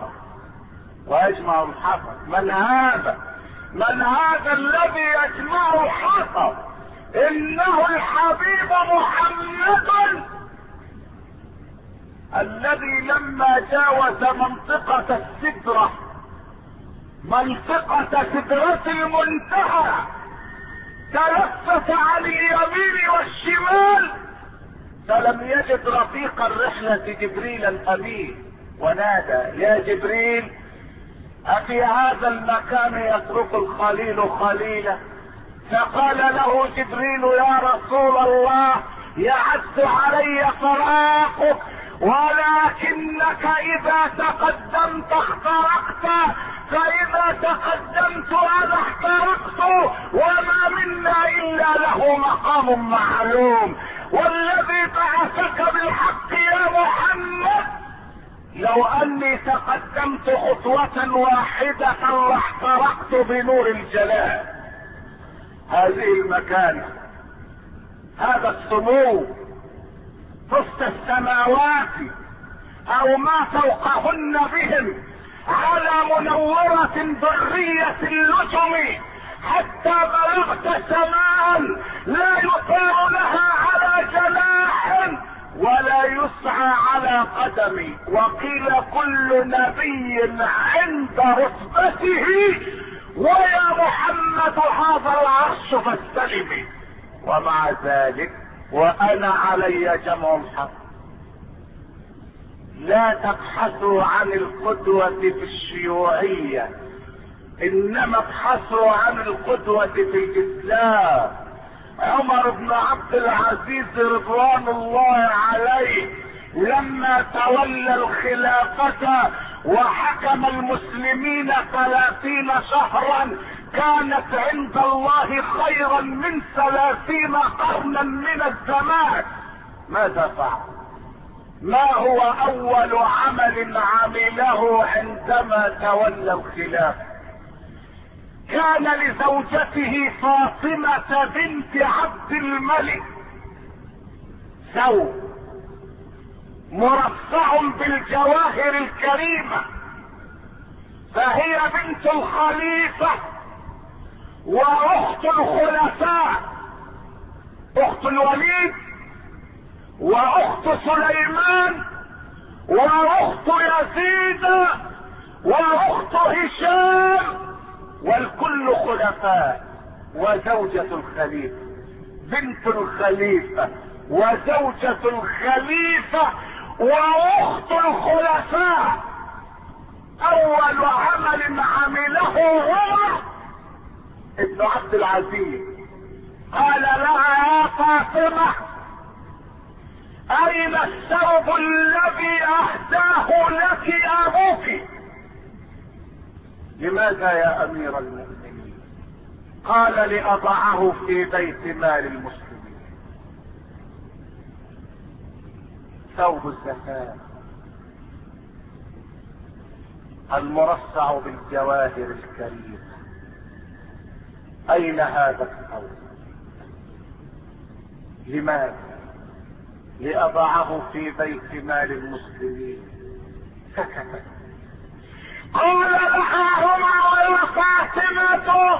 الحطب. من هذا الذي يجمع الحطب؟ انه الحبيب محمد الذي لما جاوز منطقة السدرة، منطقة سدرة المنتهى، تلفت عن اليمين والشمال فلم يجد رفيق الرحلة جبريل الأمين، ونادى يا جبريل أفي هذا المكان يترك الخليل خليله؟ فقال له جبريل يا رسول الله يعز علي فراقك، ولكنك اذا تقدمت اخترقت، فاذا تقدمت انا اخترقت، وما منا الا له مقام معلوم، والذي بعثك بالحق يا محمد لو اني تقدمت خطوة واحدة لاحترقت بنور الجلال. هذه المكانة، هذا السمو وسط السماوات او ما فوقهن بهم على منورة برية اللجم، حتى بلغت سماء لا يطير لها على جناح ولا يسعى على قدم، وقيل كل نبي عند رتبته، ويا محمد هذا العرش فاستلم. ومع ذلك وانا علي جمع الحق. لا تبحثوا عن القدوة في الشيوعية، انما ابحثوا عن القدوة في الاسلام. عمر بن عبد العزيز رضوان الله عليه لما تولى الخلافة وحكم المسلمين 30 شهرا كانت عند الله خيرا من 30 قرنا من الزمان. ماذا فعل؟ ما هو اول عمل عمله عندما تولى الخلافة؟ كان لزوجته فاطمة بنت عبد الملك ثوب مرصع بالجواهر الكريمة، فهي بنت الخليفة واخت الخلفاء، اخت الوليد واخت سليمان واخت يزيد واخت هشام، والكل خلفاء، وزوجة الخليفة بنت الخليفة وزوجة الخليفة واخت الخلفاء. اول عمل عمله عمر ابن عبد العزيز قال لها يا فاطمة اين الثوب الذي اهداه لك ابوك؟ لماذا يا امير المؤمنين؟ قال لاضعه في بيت مال المسلمين. ثوب الزكاة المرصع بالجواهر الكريمة، اين هذا الثوب؟ لماذا؟ لأضعه في بيت مال المسلمين. سكتت. قال لها عمر يا فاطمة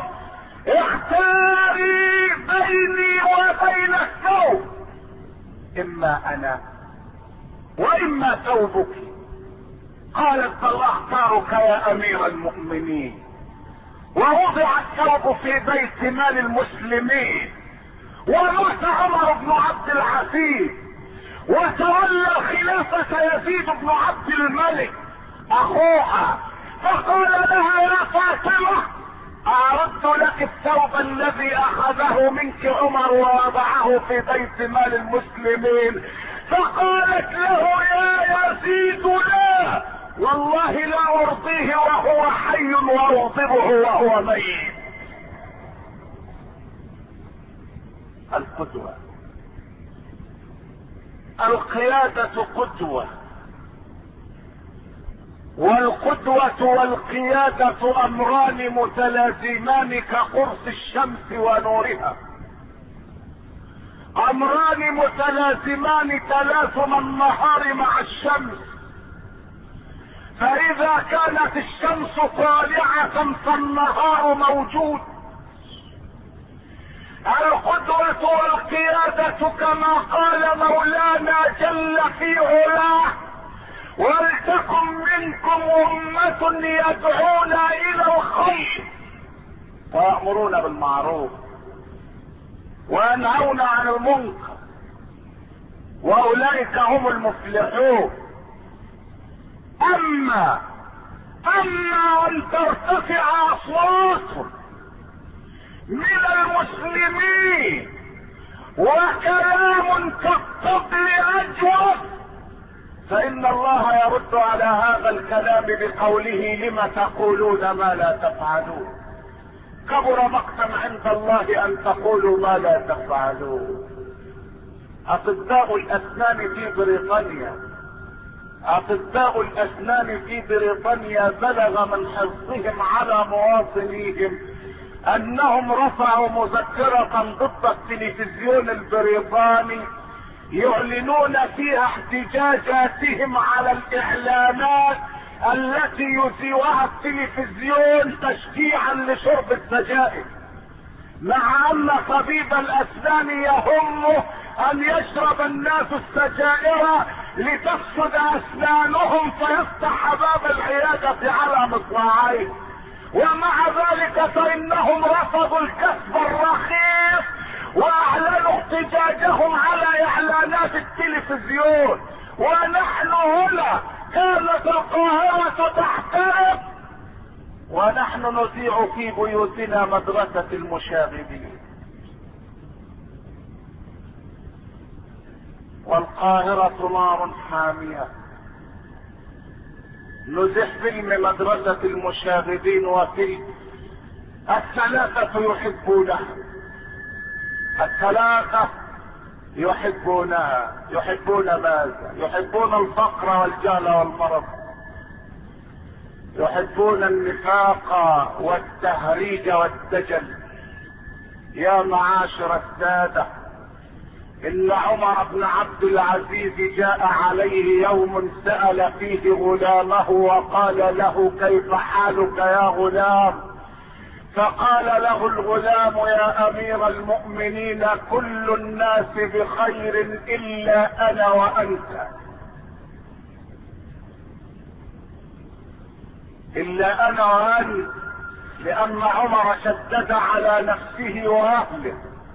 اختاري بيني وبين الثوب، اما انا واما ثوبك. قالت بل اختارك يا امير المؤمنين. ووضع الثوب في بيت مال المسلمين، ومات عمر بن عبد العزيز، وتولى الخلافة يزيد بن عبد الملك اخوها، فقال لها يا فاطمة اردت لك الثوب الذي اخذه منك عمر ووضعه في بيت مال المسلمين. فقالت له يا يزيد لا والله لا ارضيه وهو حي واغضبه وهو ميت. القدوة، القيادة قدوة، والقدوة والقيادة امران متلازمان كقرص الشمس ونورها، امران متلازمان تلازم النهار مع الشمس، فاذا كانت الشمس طالعة فالنهار موجود. القدوة والقيادة كما قال مولانا جل في علاه ولتكن منكم أمة يدعون إلى الخير ويأمرون بالمعروف وينهون عن المنكر وأولئك هم المفلحون. أما أن ترتفع أصوات من المسلمين وكلام كالطبل أجوف، فإن الله يرد على هذا الكلام بقوله لم تقولون ما لا تفعلون، كبر مقتا عند الله أن تقولوا ما لا تفعلون. أطباء الأسنان في بريطانيا، أطباء الأسنان في بريطانيا بلغ من حرصهم على مواطنيهم أنهم رفعوا مذكرة ضد التلفزيون البريطاني يعلنون فيها احتجاجاتهم على الإعلانات التي يذيعها التلفزيون تشجيعا لشرب السجائر، مع أن طبيب الأسنان يهمه أن يشرب الناس السجائر لتفسد أسنانهم فيفتح باب العيادة على مصراعيه، ومع ذلك فإنهم رفضوا الكسب الرخيص وأعلنوا احتجاجهم على إعلانات التلفزيون. ونحن هنا كانت القاهرة تحترق ونحن نذيع في بيوتنا مدرسة المشاغبين. القاهرة نار حامية. نزح فيلم مدرسة المشاغبين وفيلم الثلاثة يحبونها. الثلاثة يحبونها. يحبون ماذا؟ يحبون الفقر والجهل والمرض، يحبون النفاق والتهريج والدجل. يا معاشر السادة، إن عمر بن عبد العزيز جاء عليه يوم سأل فيه غلامه وقال له: كيف حالك يا غلام؟ فقال له الغلام: يا أمير المؤمنين، كل الناس بخير إلا أنا وأنت. إلا أنا وأنت، لأن عمر شدد على نفسه وأهله.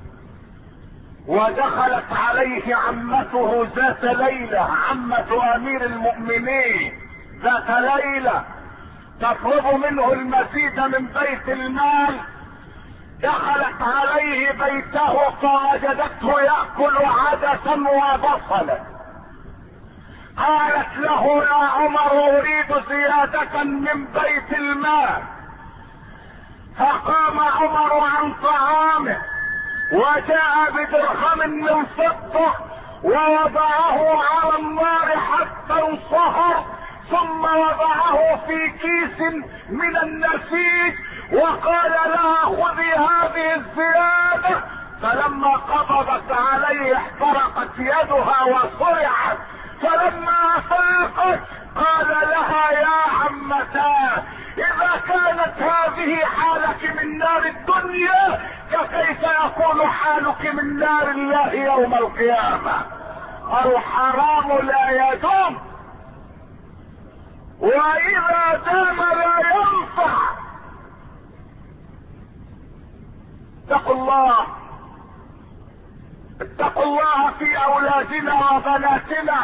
ودخلت عليه عمته ذات ليلة، عمة أمير المؤمنين ذات ليلة تطلب منه المزيد من بيت المال. دخلت عليه بيته فوجدته يأكل عدسا وبصلا. قالت له: يا عمر، أريد زيادة من بيت المال. فقام عمر عن طعامه وجاء بدرهم من فضة ووضعه على النار حتى انصهر، ثم وضعه في كيس من النسيج وقال لها: خذي هذه الزيادة. فلما قبضت عليه احترقت يدها وصرعت، فلما أفاقت قال لها: يا عمتاه، إذا كانت هذه حالك من نار الدنيا فكيف يكون حالك من نار الله يوم القيامة؟ الحرام لا يدوم، وإذا دام لا ينفع. اتقوا الله، اتقوا الله في أولادنا وبناتنا،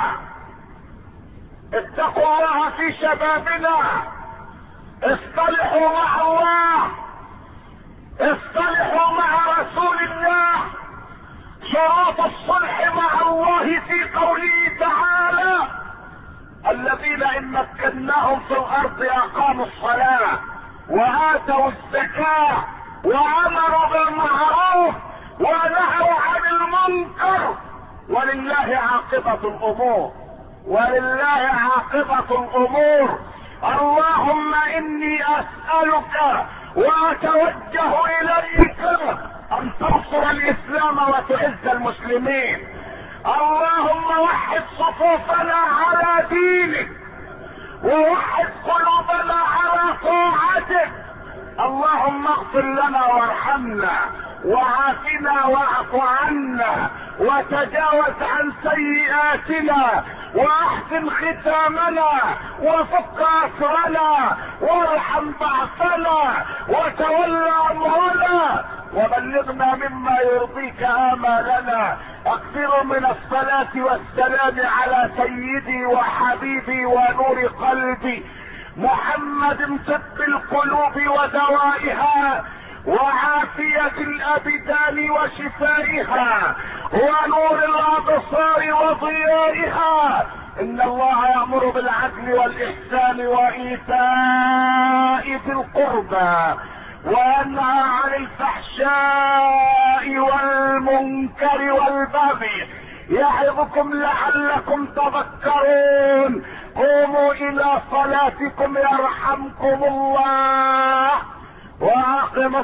اتقوا الله في شبابنا. اصطلحوا مع الله، اصطلحوا مع رسول الله. شروط الصلح مع الله في قوله تعالى: الذين إن مكناهم في الأرض أقاموا الصلاة وآتوا الزكاة وأمروا بالمعروف ونهوا عن المنكر ولله عاقبة الأمور، ولله عاقبة الأمور. اللهم إني أسألك وأتوجه إليك أن تنصر الإسلام وتعز المسلمين. اللهم وحد صفوفنا على دينك ووحد قلوبنا على طاعتك. اللهم اغفر لنا وارحمنا وعافنا واعف عنا وتجاوز عن سيئاتنا واحسن ختامنا وفك اسرنا وارحم بعثنا وتولى امرنا وبلغنا مما يرضيك امالنا. اكثر من الصلاة والسلام على سيدي وحبيبي ونور قلبي محمد، طب القلوب ودوائها وعافية الابدان وشفائها ونور الابصار وضيائها. ان الله يأمر بالعدل والاحسان وايتاء ذي القربى وينهى عن الفحشاء والمنكر والبغي يعظكم لعلكم تذكرون. قوموا الى صلاتكم يرحمكم الله واقم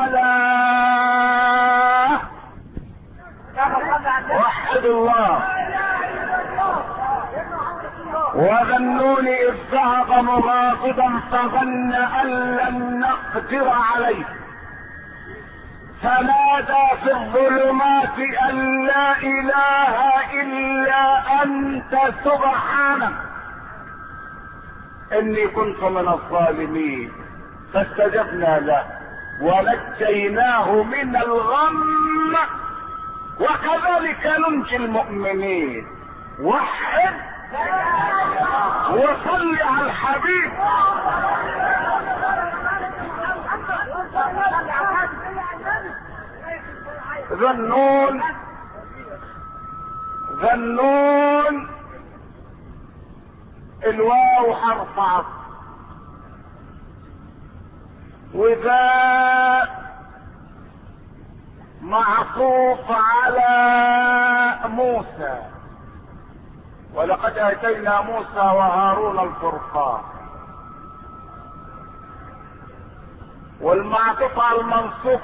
الصلاة. وحد الله. وظنون اذ ذهب مغاضبا فظن ان لن نقدر عليه فنادى في الظلمات ان لا اله الا انت سبحانك اني كنت من الظالمين. فاستجبنا له ونجيناه من الغم وكذلك ننجي المؤمنين. وحد وصل على الحبيب. ذنون ذنون الواو حرف عطف، وذا معطوف على موسى، ولقد اتينا موسى وهارون الفرقان. والمعطوف على المنصوب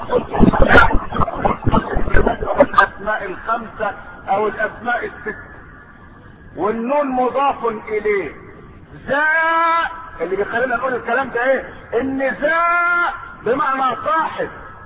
الاسماء الخمسه او الاسماء السته، والنون مضاف اليه. ذا اللي بيخلينا نقول الكلام ده ايه؟ ان ذا بمعنى صاحب،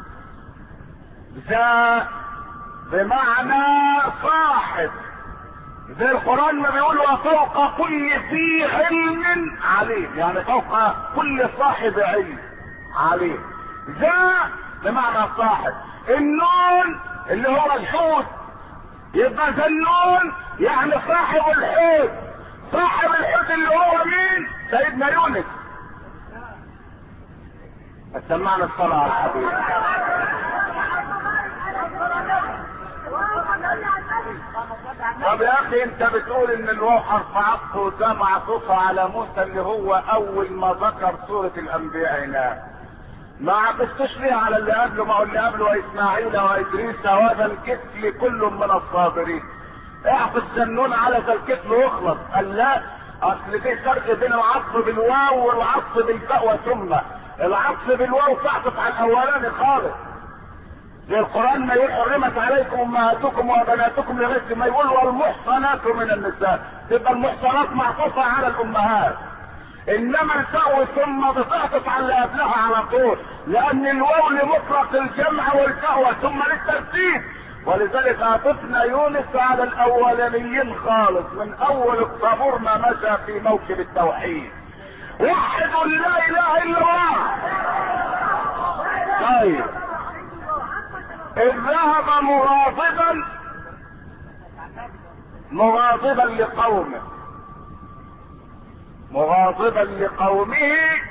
ذا بمعنى صاحب، زي القرآن ما بيقول وفوق كل ذي علم عليم، يعني فوق كل صاحب علم عليم. ذا بمعنى صاحب. النون اللي هو الحوت، يبقى ذا النون يعني صاحب الحوت. صاحب الحوت اللي هو مين؟ سيدنا يونس. سمعنا الصلاة على الحبيب. طب يا اخي انت بتقول ان الواو حرف عطف وده معطوف على موسى اللي هو اول ما ذكر سورة الانبياء هناك، ما عطفتش ليه على اللي قبله؟ ما هو اللي قبله واسماعيل وادريس وهذا الكفل كل من الصابرين. اعطف ذنون على ذا الكفل واخلص. قال لا، اصل في فرق بين العطف بالواو والعطف بالفاء وثم. العطف بالواو تعطف على الاولاني خالص، زي القرآن ما يقول حرمت عليكم امهاتكم وبناتكم لغايه ما يقول والمحصنات من النساء، تبقى المحصنات معطوفه على الامهات. انما الفاء ثم بتعطف على اللي قبلها على طول، لان الواو لمطلق الجمع والفاء ثم للترتيب، ولذلك عطفنا يونس على الاولانيين خالص من اول الطابور ما مشى في موكب التوحيد. وحد لا اله الا الله. طيب إذ ذهب مغاضبا لقومه، مغاضبا لقومه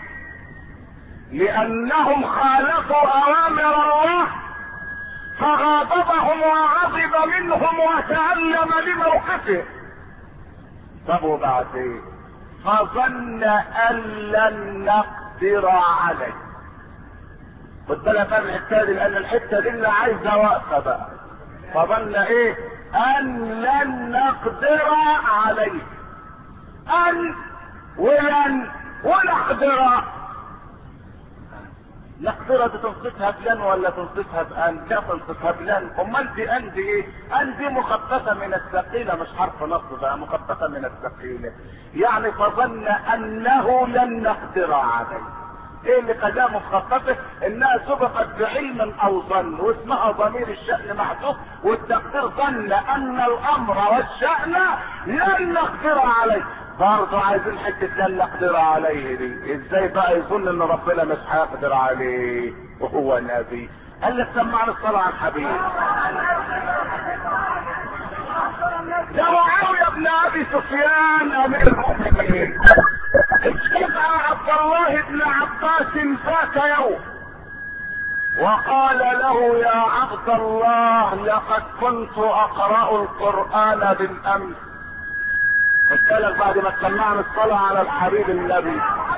لأنهم خالفوا أوامر الله فغاضبهم وغضب منهم وتألم لموقفه. طب وبعدين فظن أن لن نقدر عليه. خد بالك من الحته دي، لان الحته دي اللي عايزه وقفه بقى. فظن ايه؟ ان لن نقدر عليه. ان ولن ونقدر. نقدر تنصفها بلن ولا تنصفها بان؟ لا تنصفها بلن. امال دي ان دي ايه؟ ان دي مخففه من الثقيله، مش حرف نصب بقى، مخففه من الثقيله. يعني فظن انه لن نقدر عليه. ايه اللي خلاها مخففه؟ انها سبقت بعلم او ظن، واسمها ضمير الشأن محذوف، والتقدير ظن ان الامر والشأن لن نقدر عليه. برضه عايزين حته لن نقدر عليه دي. ازاي بقى يظن ان ربنا مش هيقدر عليه وهو نبي؟ قال لك سمعنا الصلاه على الحبيب. ده معاويه بن ابي سفيان امير المؤمنين اشتكى عبد الله بن عباس ذات يوم وقال له يا عبد الله لقد كنت اقرأ القرآن بالامس. قلت لك بعد ما سمعنا الصلاة على الحبيب النبي.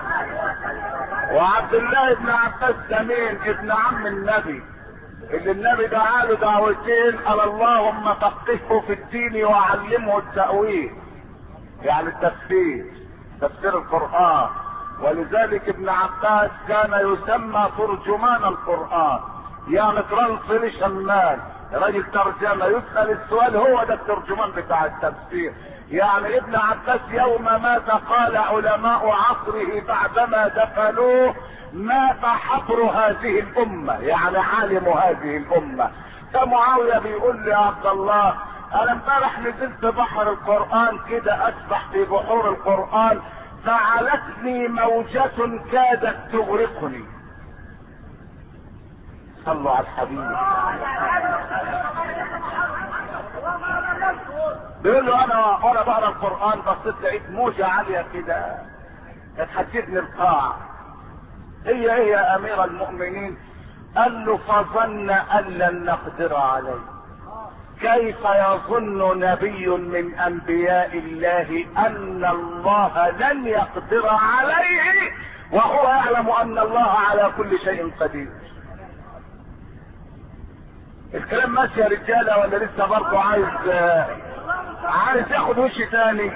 وعبد الله بن عباس ده مين؟ ابن عم النبي، اللي النبي دعا له دعوتين، قال اللهم فقهه في الدين وعلمه التأويل، يعني التفسير، تفسير القرآن. ولذلك ابن عباس كان يسمى ترجمان القرآن، يعني ترانسلي شمال، راجل ترجمة، يسأل السؤال هو ده الترجمان بتاع التفسير. يعني ابن عباس يوم مات قال علماء عصره بعدما دفنوه مات حبر هذه الأمة، يعني عالم هذه الأمة. فمعاوية بيقول لي يا عبد الله انا امبارح نزلت بحر القرآن كده اسبح في بحور القرآن فعلتني موجة كادت تغرقني. صلوا على الحبيب. بيقول له انا وانا بقرا القرآن بصيت لقيت موجة عالية كده هتحددني القاع. هي يا امير المؤمنين. قال له فظن ان لن نقدر عليه. كيف يظن نبي من انبياء الله ان الله لن يقدر عليه وهو يعلم ان الله على كل شيء قدير؟ الكلام ماشي يا رجاله ولا لسه برضه عايز ياخد وش تاني؟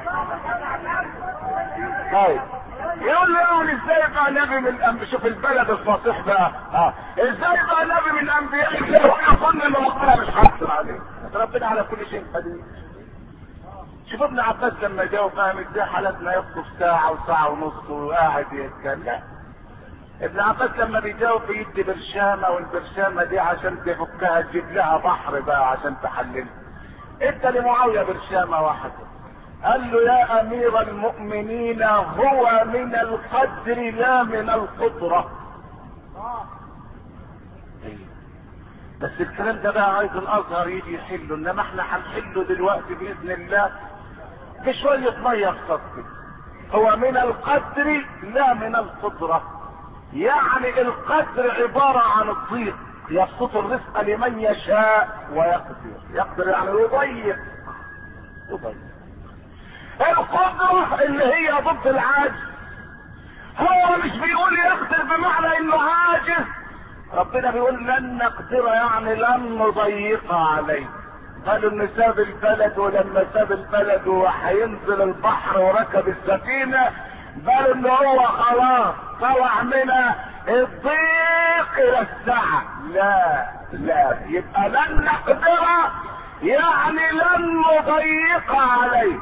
طيب يقول له يعني ازاي بقى نبي من شوف البلد الفصيح بقى ازاي بقى نبي من انبياء الله ويظن ان ربنا مش هيقدر عليه؟ ربنا على كل شيء قدير. شوف ابن عباس لما جاء فاهم ازاي حالتنا يخطف ساعه وساعه ونص وقاعد يتكلم. ابن عباس لما بيجاوب بيدي برشامه والبرشامه دي عشان تفكها تجيب لها بحر بقى عشان تحللها. ادى لمعاويه برشامه واحده قال له يا امير المؤمنين هو من القدر لا من القدره. بس الكلام ده بقى عايز الازهر يجي يحله، انما احنا هنحله دلوقتي باذن الله بشويه ميه خفيفه. هو من القدر لا من القدره، يعني القدر عباره عن الضيق، يبسط الرزق لمن يشاء ويقدر. يقدر يعني يضيق. القدرة اللي هي ضد العاجز. هو مش بيقول يقدر بمعنى انه عاجز، ربنا بيقول لن نقدر يعني لن نضيق عليه. قالوا انه ساب البلد، ولما ساب البلد وهينزل البحر وركب السفينة قالوا انه هو خلاص طلع من الضيق الى السعة. لا يبقى لن نقدر يعني لن نضيق عليه.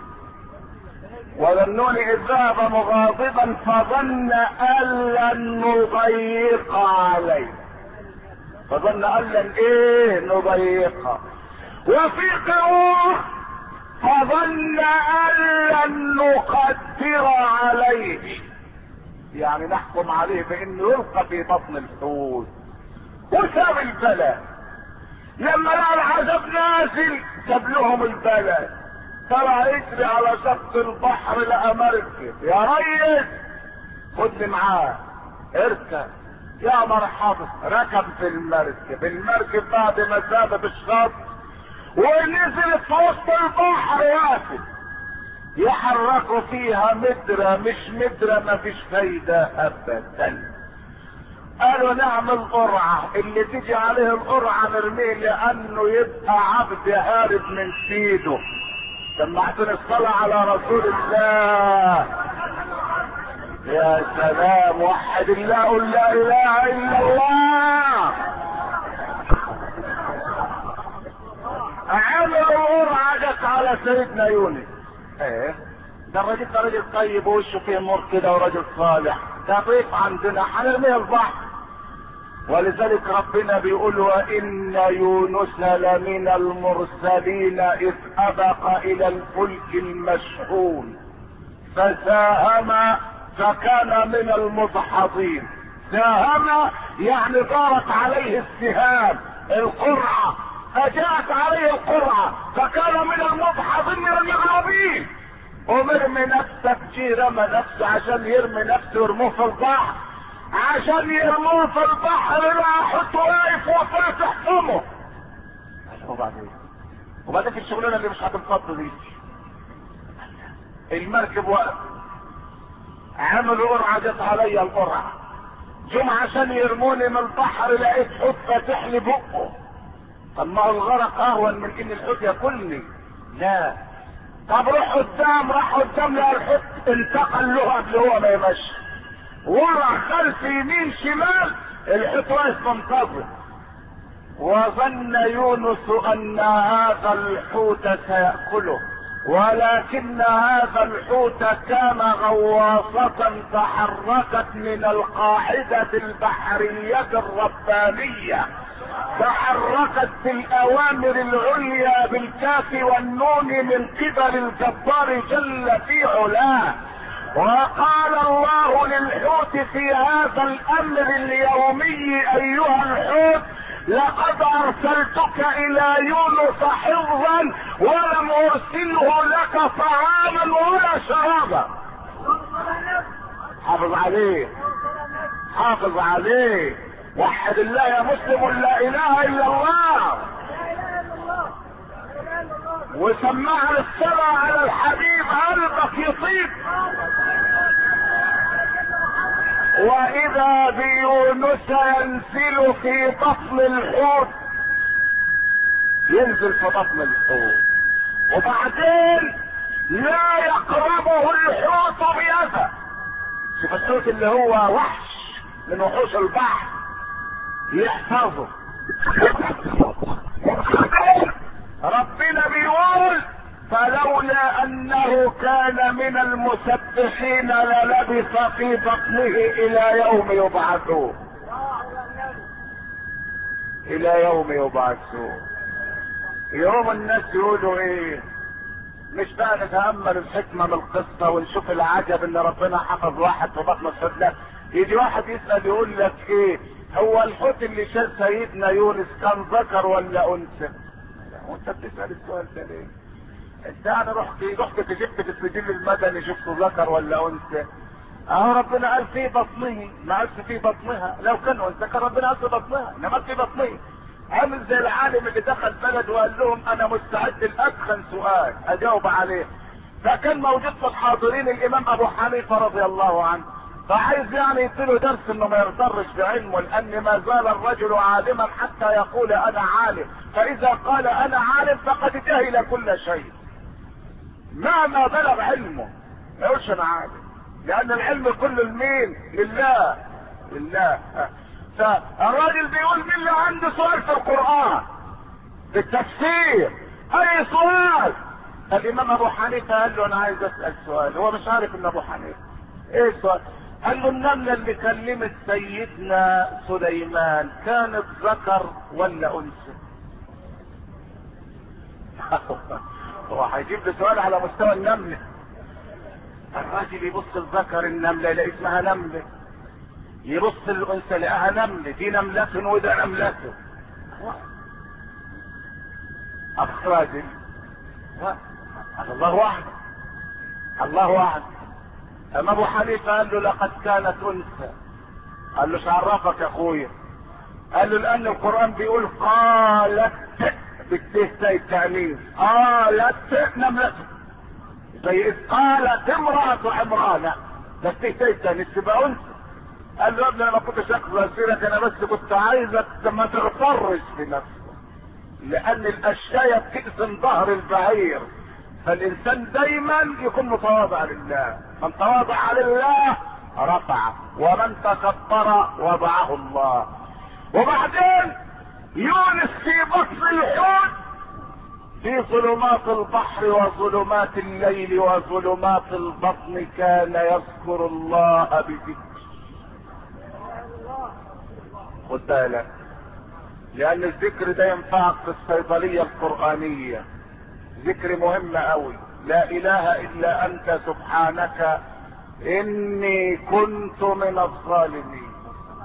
وظنون اذ ذهب مغاضبا فظن ان لن نضيق عليه. فظن ان لن نضيق. وفي قراءة فظن ان لن نقدر عليه، يعني نحكم عليه بانه يلقى في بطن الحوت. وساب البلد لما لقى العذاب نازل ساب لهم البلد، طلع يجري على شط البحر لقى مركب. يا ريس خدني معاه اركب. يا مرحبا. ركب في المركب بعد ما سابت الشط ونزلت في وسط البحر واقف يحركوا فيها مترة مش مترة، ما فيش فايدة ابدا. قالوا نعمل قرعة، اللي تيجي عليه القرعة نرميه لانه يبقى عبد هارب من سيده. سمعتني الصلاة على رسول الله. يا سلام، وحد الله، قل لا اله الا الله. عملوا قرعة جت على سيدنا يونس. ده الراجل ده راجل طيب ووشه فيه نور كده وراجل صالح، ده ضيف عندنا هنرميه البحر. ولذلك ربنا بيقول وان يونس لمن المرسلين اذ ابق الى الفلك المشحون فساهم فكان من المدحضين. ساهم يعني دارت عليه السهام القرعة، فجاءت عليه القرعة فكان من المدحضين من المغربين. ومرمي نفسك جي رمى نفسه عشان يرمي نفسه ويرموه في البحر، عشان يرموه في البحر لا حط واقف وفرت تحكمه. وبعدين في الشغلانه اللي مش هتنفض دي المركب وقف. عملوا قرعه جت عليا القرعه، جم عشان يرموني من البحر لقيت حوت فاتح لي بقه. طب ما هو الغرق اهون من ان الحوت ياكلني. لا طب روح قدام. راح قدام لقى الحوت انتقل له قبل هو ما يمشي، ورا خلف يمين شمال الحوت واقف منتظر. وظن يونس ان هذا الحوت سيأكله، ولكن هذا الحوت كان غواصة تحركت من القاعدة البحرية الربانية، تحركت بالاوامر العليا بالكاف والنون من قبل الجبار جل في علاه. وقال الله للحوت في هذا الامر اليومي ايها الحوت لقد ارسلتك الى يونس حفظا ولم ارسله لك طعاما ولا شرابا. حافظ عليه، حافظ عليه. وحد الله يا مسلم، لا اله الا الله. وسمع الصلاة على الحبيب قلبك يطيب. واذا بيونس ينزل في بطن الحوت، ينزل في بطن الحوت وبعدين لا يقربه الحوت بيده. شوف الحوت اللي هو وحش من وحوش البحر يحفظه. ربنا بيقول فلولا انه كان من المسبحين للبث في بطنه الى يوم يبعثون. الى يوم يبعثون. يوم الناس يقولوا ايه؟ مش بقى نتأمل الحكمة من القصة ونشوف العجب ان ربنا حفظ واحد في بطن الحوت؟ لا، يجي واحد يسأل يقول لك ايه هو الحوت اللي شال سيدنا يونس كان ذكر ولا انثى؟ وانت بتسأل السؤال ده ليه؟ انت انا رحت كتبت في السجل المدني شفته ذكر ولا انثى؟ اهو ربنا قال في بطنه، ما قالش في بطنها. لو كان انثى كان ربنا قال في بطنها، انما في بطنه. عامل زي العالم اللي دخل بلد وقال لهم انا مستعد لادخن سؤال اجاوب عليه. فكان موجود في الحاضرين الامام ابو حنيفه رضي الله عنه، فعايز يعني يديله درس انه ما يغترش بعلمه، لان ما زال الرجل عالما حتى يقول انا عالم، فاذا قال انا عالم فقد جهل كل شيء مهما بلغ علمه. ما يقولش انا عالم، لان العلم كله لمين؟ لله. لله. فالراجل بيقول مين اللي عنده سؤال في القرآن في التفسير؟ اي سؤال؟ الامام ابو حنيفه قال له انا عايز اسال سؤال. هو مش عارف ان ابو حنيفه ايه السؤال؟ قال له النمله اللي كلمت سيدنا سليمان كانت ذكر ولا انثى؟ هو هيجيب لي سؤال على مستوى النمله. الراجل يبص الذكر النمله يلاقي اسمها نمله، يبص الانثى لقاها نمله، دي نمله وده نمله. اخ راجل الله اعلم، الله اعلم. اما ابو حنيفه قال له لقد كانت انثى. قال له ايش عرفك يا اخويا؟ قال له لان القران بيقول قالت بالتاء التانيث، قالت نملته، زي اذ قالت امراه عمران، ده التاء التانيث تبقى انثى. قال له يا ابني انا ما كنتش اخذ اسيرك، انا بس كنت عايزك ما تغترش بنفسك، لان الاشياء بتقسم ظهر البعير. فالانسان دايما يكون متواضع لله، من تواضع لله رفعه، ومن تكبر وضعه الله. وبعدين يونس في بطن الحوت في ظلمات البحر وظلمات الليل وظلمات البطن كان يذكر الله بذكر. خد بالك، لان الذكر ده ينفعك في الصيدلية القرآنية. ذكر مهم قوي، لا اله الا انت سبحانك اني كنت من الظالمين.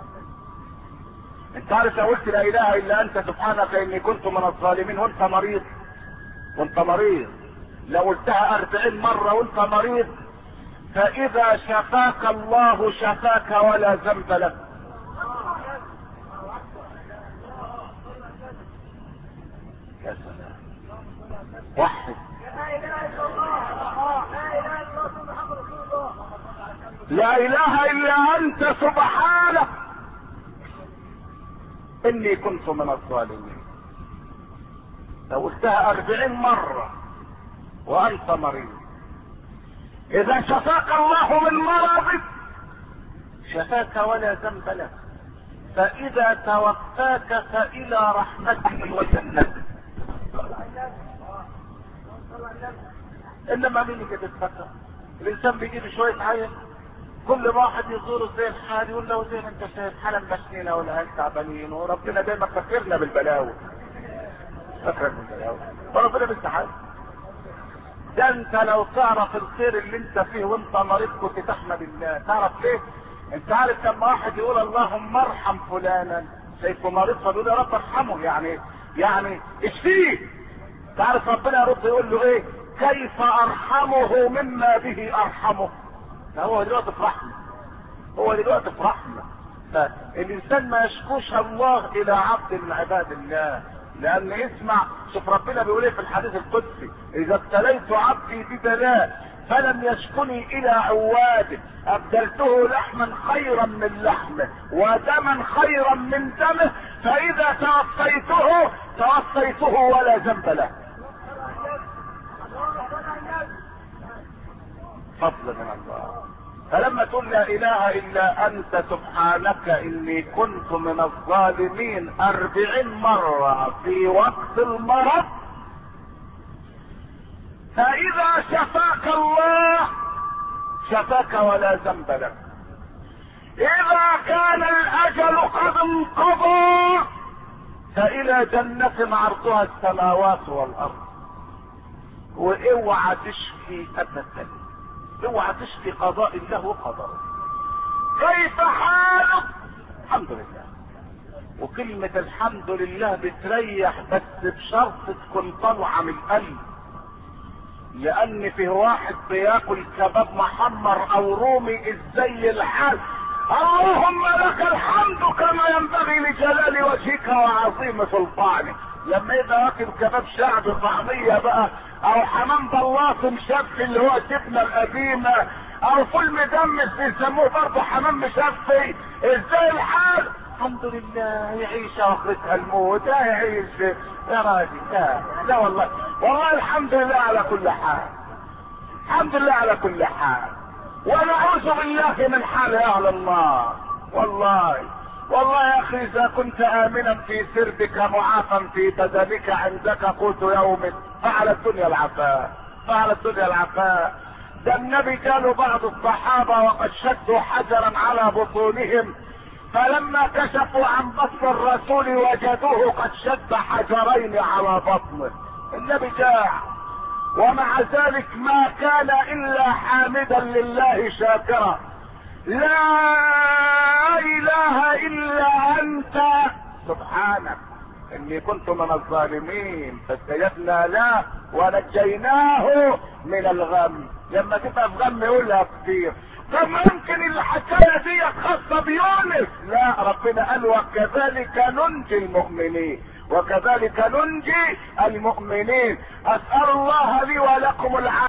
انت عارف لو قلت لا اله الا انت سبحانك اني كنت من الظالمين وانت مريض، وانت مريض، لو قلتها 40 مرة وانت مريض، فاذا شفاك الله شفاك ولا ذنب لك. يا سلام، وحد لا اله الا انت سبحانك اني كنت من الظالمين. لو قلتها 40 مرة وانت مريض، اذا شفاك الله من مرضك شفاك ولا ذنب لك، فاذا توفاك فالى رحمته وجنته. انما مين يجي تتفكر؟ الانسان بيجيب شوية عين، كل واحد يزوره زي الحال يقول له زي ما انت شايف حالا مشكلة ولا هل تعبانين، وربنا دايما فكرنا بالبلاوي، فكرنا بالبلاوي، وربنا بيستحق. ده انت لو تعرف الخير اللي انت فيه وانت مريض كنت تحمد الله. تعرف ليه؟ انت عارف لما واحد يقول اللهم ارحم فلانا شايفه مريض فبيقول يا رب ارحمه، يعني اشفيه. تعرف ربنا يرد يقول له ايه؟ كيف ارحمه مما به ارحمه. هو دلوقتي في رحمه، هو دلوقتي في رحمه. فالانسان ما يشكوش الله الى عبد من عباد الله، لان اسمع، شوف ربنا بيقول ايه في الحديث القدسي: اذا ابتليت عبدي ببلاء فلم يشكني الى عواده ابدلته لحما خيرا من لحمه ودما خيرا من دمه، فاذا توفيته ولا ذنب له. فضل من الله. فلما تقول لا اله الا انت سبحانك اني كنت من الظالمين 40 مرة في وقت المرض، فاذا شفاك الله شفاك ولا ذنب لك. اذا كان الاجل قد انقضى فالى جنة عرضها السماوات والارض. واوعى تشفي ابدا، اوعى تشفي قضاء الله وقدره. كيف حالك؟ الحمد لله. وكلمة الحمد لله بتريح، بس بشرط تكون طالعة من القلب. لان فيه واحد بياكل كباب محمر او رومي ازاي الحال: اللهم لك الحمد كما ينبغي لجلال وجهك وعظيم سلطانك. لما يبقى واكل كباب شعبي طعمية بقى، او حمام بلاط مشفي اللي هو الجبنة القديمة، او فول مدمس بيسموه برضه حمام مشفي، ازاي الحال؟ الحمد لله. يعيش اخرتها الموت، لا يعيش يا راجل. لا والله، والله الحمد لله على كل حال، الحمد لله على كل حال. ونعوذ بالله من حال اهل النار. والله يا اخي، اذا كنت امنا في سربك معافا في بدنك عندك قوت يوم فعلى الدنيا العفاء، فعلى الدنيا العفاء. ده النبي كانوا بعض الصحابة وقد شدوا حجرا على بطونهم، فلما كشفوا عن بطن الرسول وجدوه قد شد حجرين على بطنه. النبي جاع، ومع ذلك ما كان الا حامدا لله شاكرا: لا اله الا انت سبحانك اني كنت من الظالمين فاستجبنا له ونجيناه من الغم. لما تبقى في غم يقولها كتير. طب ممكن الحكايه دي خاصه بيونس؟ لا، ربنا قال: وكذلك ننجي المؤمنين، وكذلك ننجي المؤمنين. اسال الله لي ولكم العافيه